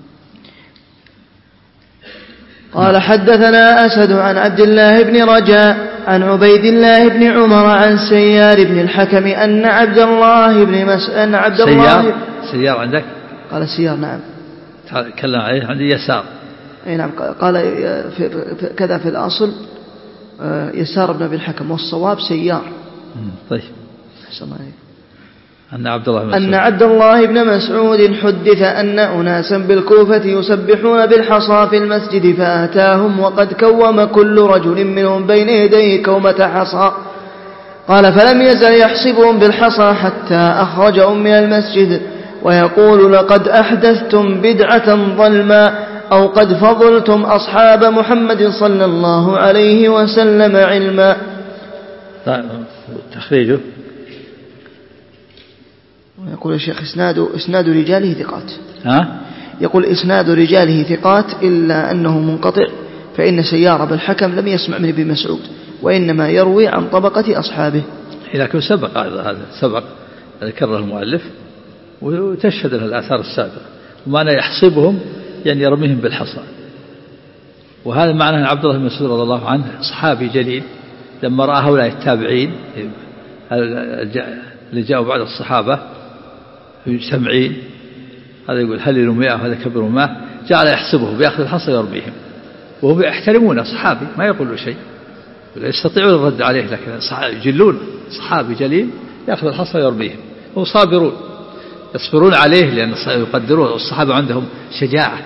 قال حدثنا أسد عن عبد الله بن رجاء عن عبيد الله بن عمر عن سيار بن الحكم أن عبد الله بن مس أن عبد الله سيار سيار عندك؟ قال سيار. نعم. تكلم عليه عندي يسار. أي نعم. قال في كذا في الأصل يسار بن أبي الحكم والصواب سيار. طيب. أن عبد الله بن أن عبد الله بن مسعود حدث أن أناسا بالكوفة يسبحون بالحصى في المسجد فأتاهم وقد كوم كل رجل منهم بين يديه كومة حصى قال فلم يزل يحسبهم بالحصى حتى أخرجهم من المسجد ويقول لقد أحدثتم بدعة ظلما أو قد فضلتم أصحاب محمد صلى الله عليه وسلم علما. تخريجه يقول الشيخ إسناد إسناد رجاله ثقات. ها؟ يقول إسناد رجاله ثقات إلا أنه منقطع فإن سيار بالحكم لم يسمع من ابن مسعود وإنما يروي عن طبقة أصحابه. لكن سبق هذا سبق ذكره المؤلف وتشهد له الآثار السابقة ومعنى يحصبهم يعني يرميهم بالحصى وهذا معنى عبد الله بن مسعود رضي الله عنه صحابي جليل لما رأى هؤلاء التابعين اللي جاءوا بعد الصحابة مجتمعين هذا يقول هللوا مئة وهذا كبروا مئة جعل يحسبه بيأخذ الحصى يرميهم وهم يحترمون صحابي ما يقولوا شيء يستطيعون الرد عليه لكن يجلون صحابي جليل يأخذ الحصى يرميهم هم صابرون يصبرون عليه لأن يقدرون الصحابة عندهم شجاعة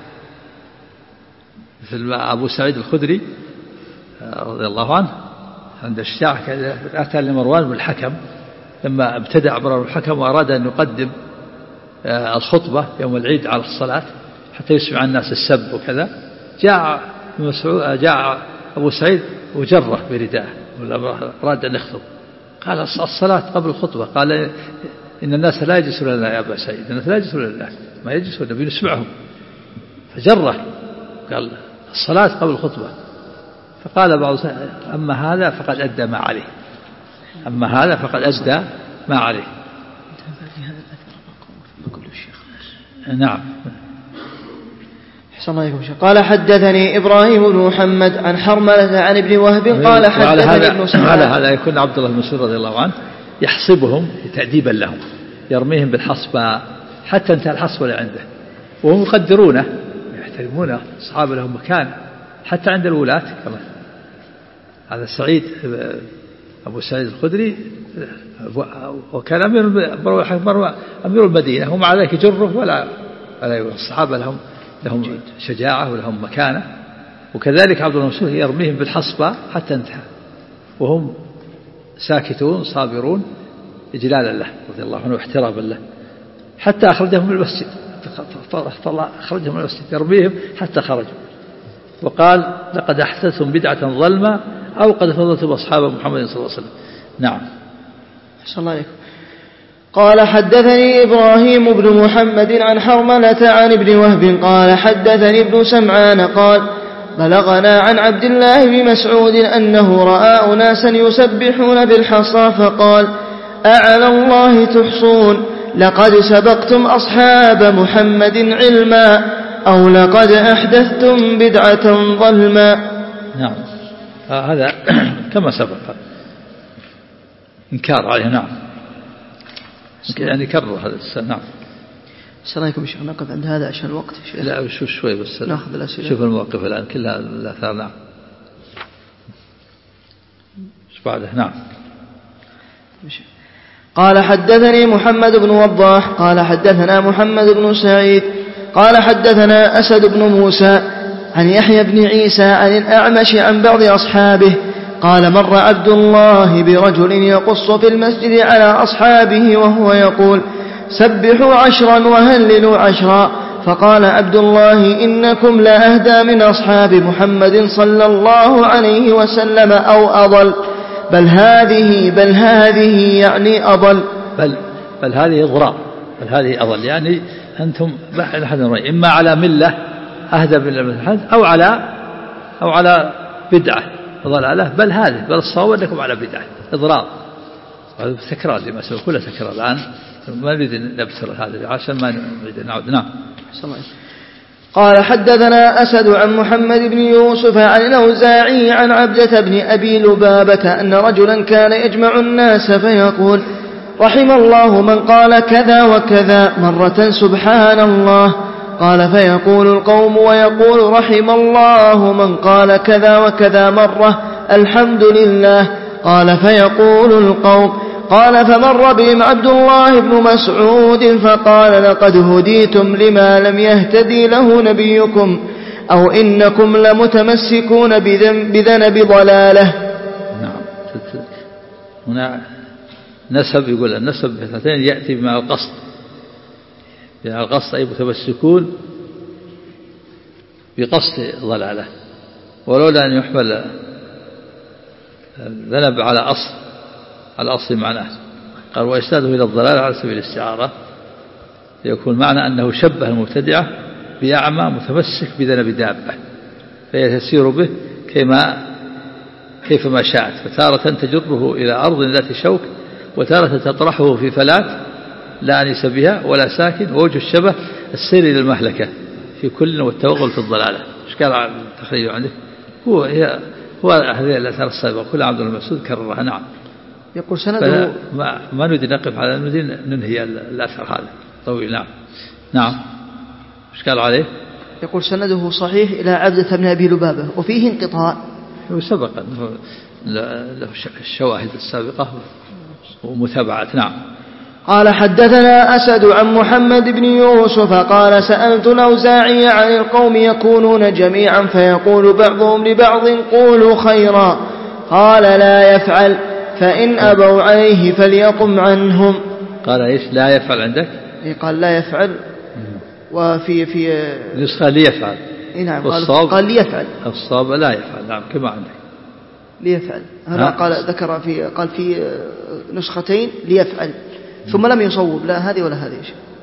مثل أبو سعيد الخدري رضي الله عنه عند الشجاعة أتى لمروان بن الحكم لما ابتدع مروان بن الحكم وأراد أن يقدم الخطبة يوم العيد على الصلاة حتى يسمع الناس السب وكذا جاء جاء أبو سعيد وجره برداءه أراد أن يخطب قال الصلاة قبل الخطبة قال إن الناس لا يجلسون لنا يا أبا سعيد الناس لا يجلسون لله ما يجلسون النبي نسمعهم فجره قال الصلاة قبل الخطبة فقال بعض أما هذا فقد أدى ما عليه أما هذا فقد أدى ما عليه. نعم. قال حدثني إبراهيم بن محمد عن حرملة عن ابن وهب قال حدثني ابن سمعان. على هذا يكون عبد الله بن مسعود رضي الله عنه يحصبهم تأديبا لهم، يرميهم بالحصبة حتى انتهى الحصبة اللي عنده، وهم يقدرونه يحترمونه، أصحاب لهم مكان حتى عند الولاة كمان. هذا سعيد أبو سعيد الخدري وكان أمير المدينة، ومع ذلك يجره ولا ولا الصحابة لهم لهم شجاعة ولهم مكانة. وكذلك عبد الله بن مسعود يرميهم بالحصبة حتى انتهى وهم ساكتون صابرون إجلالا له رضي الله عنه واحتراما له، حتى أخرجهم من المسجد، أخرجهم من المسجد يرميهم حتى خرجوا. وقال لقد أحدثتم بدعة ظلمة أو قد فضلتم أصحاب محمد صلى الله عليه وسلم. نعم. صلى الله عليه وسلم. قال حدثني إبراهيم بن محمد عن حرملة عن ابن وهب قال حدثني ابن سمعان قال بلغنا عن عبد الله بن مسعود أنه رأى أناسا يسبحون بالحصى فقال أعلى الله تحصون لقد سبقتم أصحاب محمد علما أو لقد أحدثتم بدعة ظلما. نعم. هذا كما سبق إنكار عليه. نعم. يعني كرر هذا السنة. نعم. السلام عليكم شيخ، نقف عند هذا عشان الوقت. لا شو شوي بس ناخذ الأسئلة. شوف المواقف الآن كلها الآثار. نعم. ايش بعده؟ نعم. قال حدثني محمد بن وضاح قال حدثنا محمد بن سعيد قال حدثنا أسد بن موسى عن يحيى بن عيسى عن الأعمش عن بعض أصحابه قال مر عبد الله برجل يقص في المسجد على أصحابه وهو يقول سبحوا عشرا وهللوا عشرا، فقال عبد الله إنكم لأهدى من أصحاب محمد صلى الله عليه وسلم أو أضل، بل هذه بل هذه يعني أضل بل, بل هذه إضرار بل هذه أضل، يعني أنتم إما على ملة أهدى من المسجد أو على أو على بدعة ضلالة، بل هذه بل الصواب أنكم على بدعة إضرار. هذا تكرار لمسألة كلها تكرار الآن، ما نريد أن نبتر هذا عشان ما نريد نعود. نعم. قال حدثنا أسد عن محمد بن يوسف عن الأوزاعي عن عبدة بن أبي لبابة أن رجلا كان يجمع الناس فيقول رحم الله من قال كذا وكذا مرة سبحان الله، قال فيقول القوم ويقول رحم الله من قال كذا وكذا مرة الحمد لله، قال فيقول القوم قال فمر بهم عبد الله بن مسعود فقال لقد هديتم لما لم يهتدي له نبيكم أو إنكم لمتمسكون بذنب ضلاله. نعم. هنا نسب، يقول النسب باثنتين يأتي بما القصد، يعني القصد أي متمسكون بقصد ضلاله، ولولا أن يحمل ذنب على أصل على أصل معناه. قال وإسناده إلى الضلال على سبيل الاستعارة يكون معنى أنه شبه المبتدعة بأعمى متمسك بذنب دابة فهي تسير به كما كيفما شاءت، فتارة تجره إلى أرض ذات شوك وتارة تطرحه في فلات لا أنس بها ولا ساكن، ووجه الشبه السير إلى المهلكة في كل والتوغل في الضلالة. إيش قال عن تخريجه عندك؟ هو هي هو هذه الآثار السابقة كل عبد الله المسعود كررها. نعم. يقول سنده ما ما نريد نقف على نريد ننهي الأثر هذا طويل. نعم. نعم. إيش قال عليه؟ يقول سنده صحيح إلى عبدة بن أبي لبابة وفيه انقطاع. هو سبق له الشواهد السابقة ومتابعات. نعم. قال حدثنا أسد عن محمد بن يوسف قال سألت الأوزاعي عن القوم يكونون جميعا فيقول بعضهم لبعض قولوا خيرا، قال لا يفعل، فإن أبوا عليه فليقم عنهم. قال إيش لا يفعل عندك؟ قال لا يفعل، وفي في نسخة ليفعل. نعم. قال, قال ليفعل، الصواب لا يفعل. نعم كما عندك ليفعل. هذا قال ذكر في قال في نسختين ليفعل ثم لم يصوب لا هذه ولا هذه.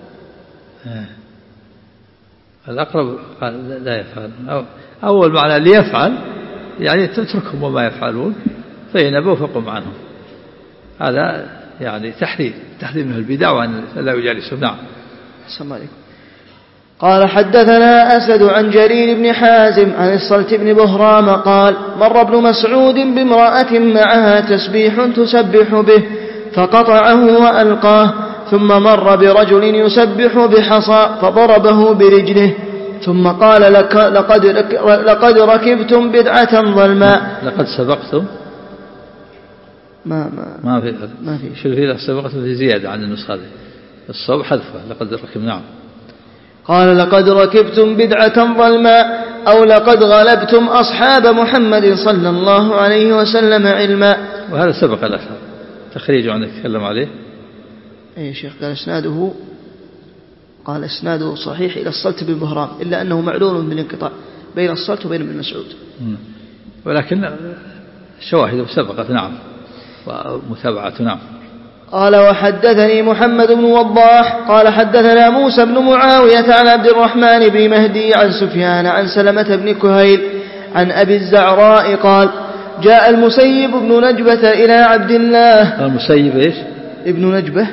الأقرب قال لا يفعل. أول معنى ليفعل يعني تتركهم وما يفعلون فإن أبوا فقم عنهم، هذا يعني تحريم تحريم من البدع وأن لا يجالسهم. نعم. السلام عليكم. قال حدثنا أسد عن جرير بن حازم عن الصلت بن بهرام قال مر ابن مسعود بامرأة معها تسبيح تسبح به فقطعه وألقاه ثم مر برجل يسبح بحصى فضربه برجله ثم قال لك لقد, لقد ركبتم بدعة ظلماء. لقد سبقتم ما ما ما في ما في شو في سبقتم في زيادة عن النسخة هذه الصوب حذفه لقد ركب. نعم. قال لقد ركبتم بدعة ظلماء أو لقد غلبتم أصحاب محمد صلى الله عليه وسلم علما. وهذا سبق الأثر تخريج عندك تكلم عليه. أي شيخ قال إسناده قال إسناده صحيح إلى الصلت بن بهرام إلا أنه معلول بالانقطاع بين الصلت وبين ابن مسعود ولكن شواهده سبقت. نعم. ومتابعة. نعم. قال وحدثني محمد بن وضاح قال حدثنا موسى بن معاوية عن عبد الرحمن بن مهدي عن سفيان عن سلمة بن كهيل عن أبي الزعراء قال جاء المسيب بن نجبة إلى عبد الله. المسيب إيش؟ ابن نجبة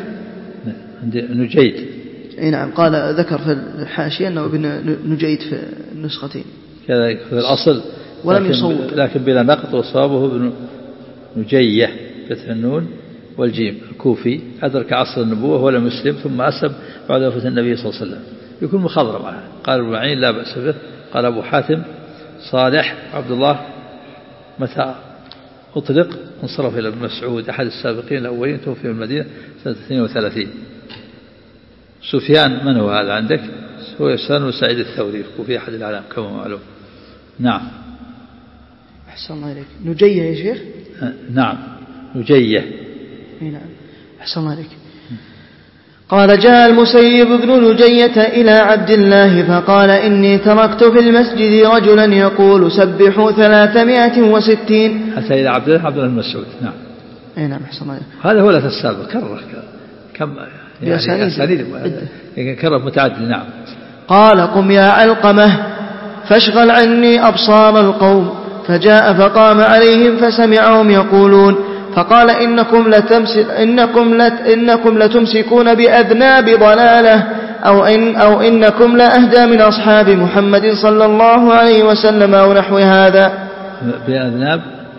نجيد. اي نعم. قال ذكر في الحاشية أنه ابن نجيد في النسختين كذلك في الأصل ولم لكن, يصوب لكن بلا نقط وصوابه ابن نجية فتح النون والجيم الكوفي أدرك عصر النبوة ولم يسلم ثم أسلم بعد وفاة النبي صلى الله عليه وسلم يكون مخضرم عنه. قال ابن معين لا بأس به. قال أبو حاتم صالح عبد الله متى أطلق انصرف إلى ابن مسعود أحد السابقين الأولين توفي في المدينة سنة اثنين وثلاثين. سفيان من هو هذا عندك؟ هو سفيان وسعيد الثوري الكوفي أحد العلام كما معلوم. نعم. أحسن الله إليك. نجية يا شيخ؟ نعم نجية. نعم. أحسن الله عليك. قال جاء المسيب بن نجية إلى عبد الله فقال إني تركت في المسجد رجلا يقول سبحوا ثلاثمائة وستين. حتى إلى عبد الله عبد الله المسعود. نعم. أي نعم. أحسن الله عليك. هذا هو لا السابق كرر كم يعني أسانيد كرر متعدد. نعم. قال قم يا علقمة فاشغل عني أبصار القوم فجاء فقام عليهم فسمعهم يقولون فقال إنكم, لتمس إنكم, لت إنكم لتمسكون بأذناب ضلالة أو, إن أو إنكم لأهدى من أصحاب محمد صلى الله عليه وسلم أو نحو هذا. بأذناب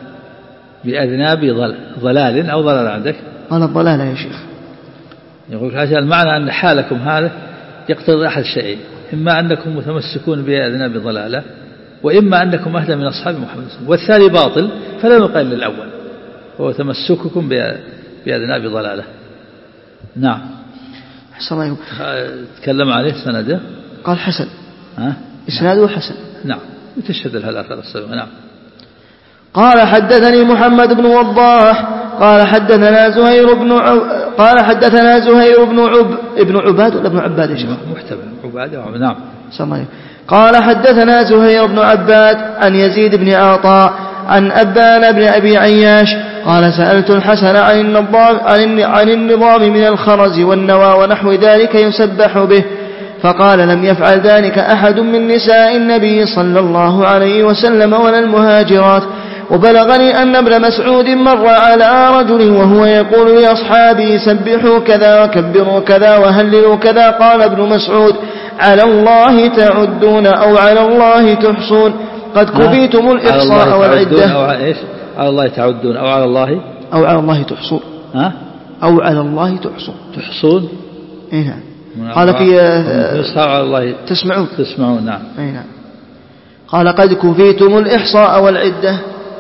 بأذناب ضلال أو ضلال عندك؟ قال الضلالة يا شيخ. يقول هذا المعنى أن حالكم هذا يقتضي أحد شيئين إما أنكم متمسكون بأذناب ضلالة وإما أنكم أهدى من أصحاب محمد والثاني باطل فلا يقال للأول هو تمسككم بأذناب ضلالة. نعم. حسن الله. تكلم عليه سنده قال حسن. ها؟ إسناده حسن. نعم. وتشهد لها الآثار السابقة. نعم. قال حدثني محمد بن وضاح قال حدثنا زهير بن عب... قال حدثنا زهير بن عب ابن عباد ولا ابن عباد يا شيخ؟ محتمل عباد. نعم. سمعي. قال حدثنا زهير بن عباد عن يزيد بن عطاء عن أبان بن أبي عياش قال سألت الحسن عن النظام, عن النظام من الخرز والنوى ونحو ذلك يسبح به فقال لم يفعل ذلك أحد من نساء النبي صلى الله عليه وسلم ولا المهاجرات. وبلغني أن ابن مسعود مر على رجل وهو يقول لأصحابه سبحوا كذا وكبروا كذا وهللوا كذا. قال ابن مسعود على الله تعدون أو على الله تحصون قد كفيتم الإحصاء والعدة. أو إيش؟ على الله تعدون أو على الله أو على الله تحصون. ها؟ أو على الله تحصون. تحصون. إيه نعم. قال في على الله تسمعون. تسمعون. نعم. إيه نعم. قال قد كفيتم الإحصاء والعدة.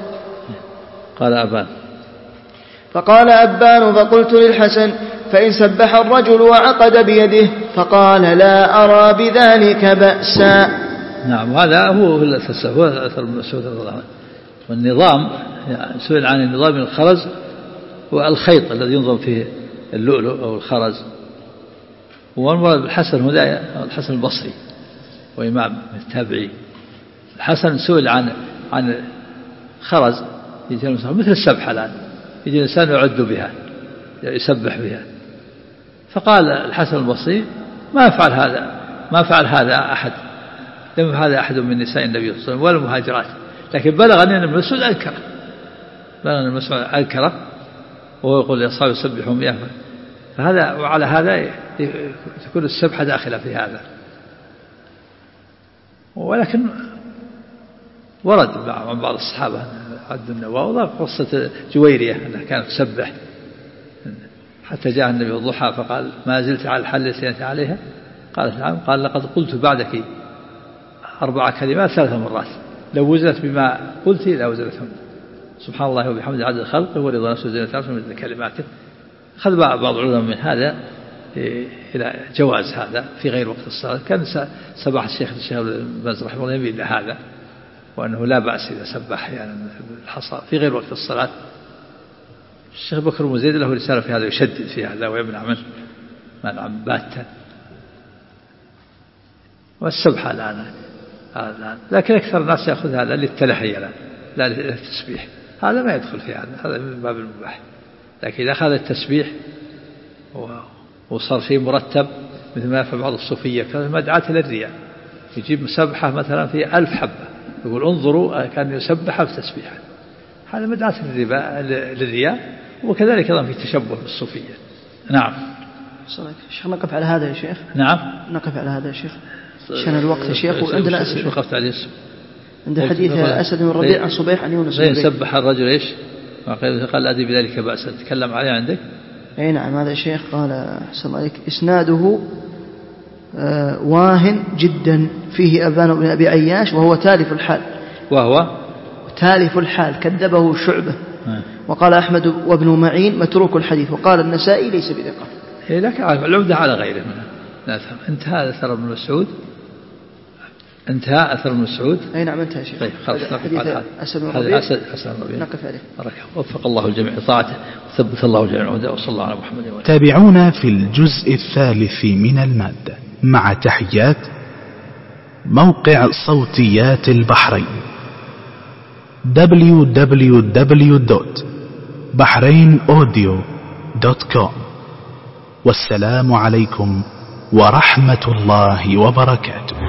قال أبان. فقال أبان فقلت للحسن فإن سبح الرجل وعقد بيده فقال لا أرى بذلك بأسا. نعم. هذا هو الأساس هو أثر المسعود رضي الله عنه. والنظام يعني سئل عن النظام الخرز والخيط الذي ينظم فيه اللؤلؤ أو الخرز. والمراد بالحسن هو الحسن البصري وإمام التابعي. الحسن سئل عن عن خرز مثل السبحة الآن يجي الإنسان يعد بها يسبح بها. فقال الحسن البصري ما فعل هذا ما فعل هذا أحد لم يفعل هذا أحد من نساء النبي صلى الله عليه وسلم ولا المهاجرات. لكن بلغني أن ابن مسعود أنكر بلغني ابن مسعود أنكره وهو يقول لأصحابه سبحوا مئة. فهذا وعلى هذا تكون السبحة داخلة في هذا ولكن ورد عن بعض الصحابة عبد النواء قصة جويرية أنها كانت تسبح حتى جاء النبي الضحى فقال ما زلت على الحل التي أنت عليها؟ قالت نعم. قال لقد قلت بعدك أربع كلمات ثلاث مرات لو وزنت بما قلت لا وزنتهم سبحان الله وبحمده عدد خلقه ورضا نفسه زينة عرشه مثل كلماته. أخذ بعض العلماء من هذا إلى جواز هذا في غير وقت الصلاة. كان سبح الشيخ الشيخ باز رحمه الله يميل إلى هذا وأنه لا بأس إذا سبح يعني الحصى في غير وقت الصلاة. الشيخ بكر بن زيد له رسالة في هذا يشدد في هذا ويمنع منه منع باتا والسبحة الآن الآن لكن أكثر الناس يأخذ هذا للتلهي الآن لا للتسبيح. هذا ما يدخل في هذا هذا من باب المباح. لكن إذا أخذ التسبيح وصار شيء مرتب مثل ما يفعل بعض الصوفية كان مدعاة للرياء يجيب مسبحة مثلا في ألف حبة يقول انظروا كان يسبح في تسبيحة هذا مدعاة للرياء. وكذلك أيضا في تشبه بالصوفية. نعم. شيخ نقف على هذا يا شيخ. نعم نقف على هذا يا شيخ عشان الوقت يا شيخ. وعندنا أسئلة. وقفت عليه عند حديث أسد من ربيع عن صبيح عن يونس زين سبح الرجل إيش قال أدري بذلك بأسا تكلم عليه عندك. أي نعم هذا الشيخ قال أحسن الله عليك إسناده آه واهن جدا فيه أبان بن أبي عياش وهو تالف الحال وهو تالف الحال كذبه شعبة. وقال أحمد وابن معين متروك الحديث. وقال النسائي ليس بثقة. إيه لك العودة على غيره منها. لا انتهى أثر ابن مسعود انتهى أثر ابن مسعود. أي نعم انتهى شيء. طيب خلاص نقف على هذا. هذا أسد أسد الربيع نقف عليه. وفق الله الجميع لطاعته وثبت الله جميع الهدى وصلى الله على محمد وعلى. تابعونا في الجزء الثالث من المادة مع تحيات موقع صوتيات البحرين دبليو دبليو دبليو دوت بحرين أوديو دوت كوم. والسلام عليكم ورحمة الله وبركاته.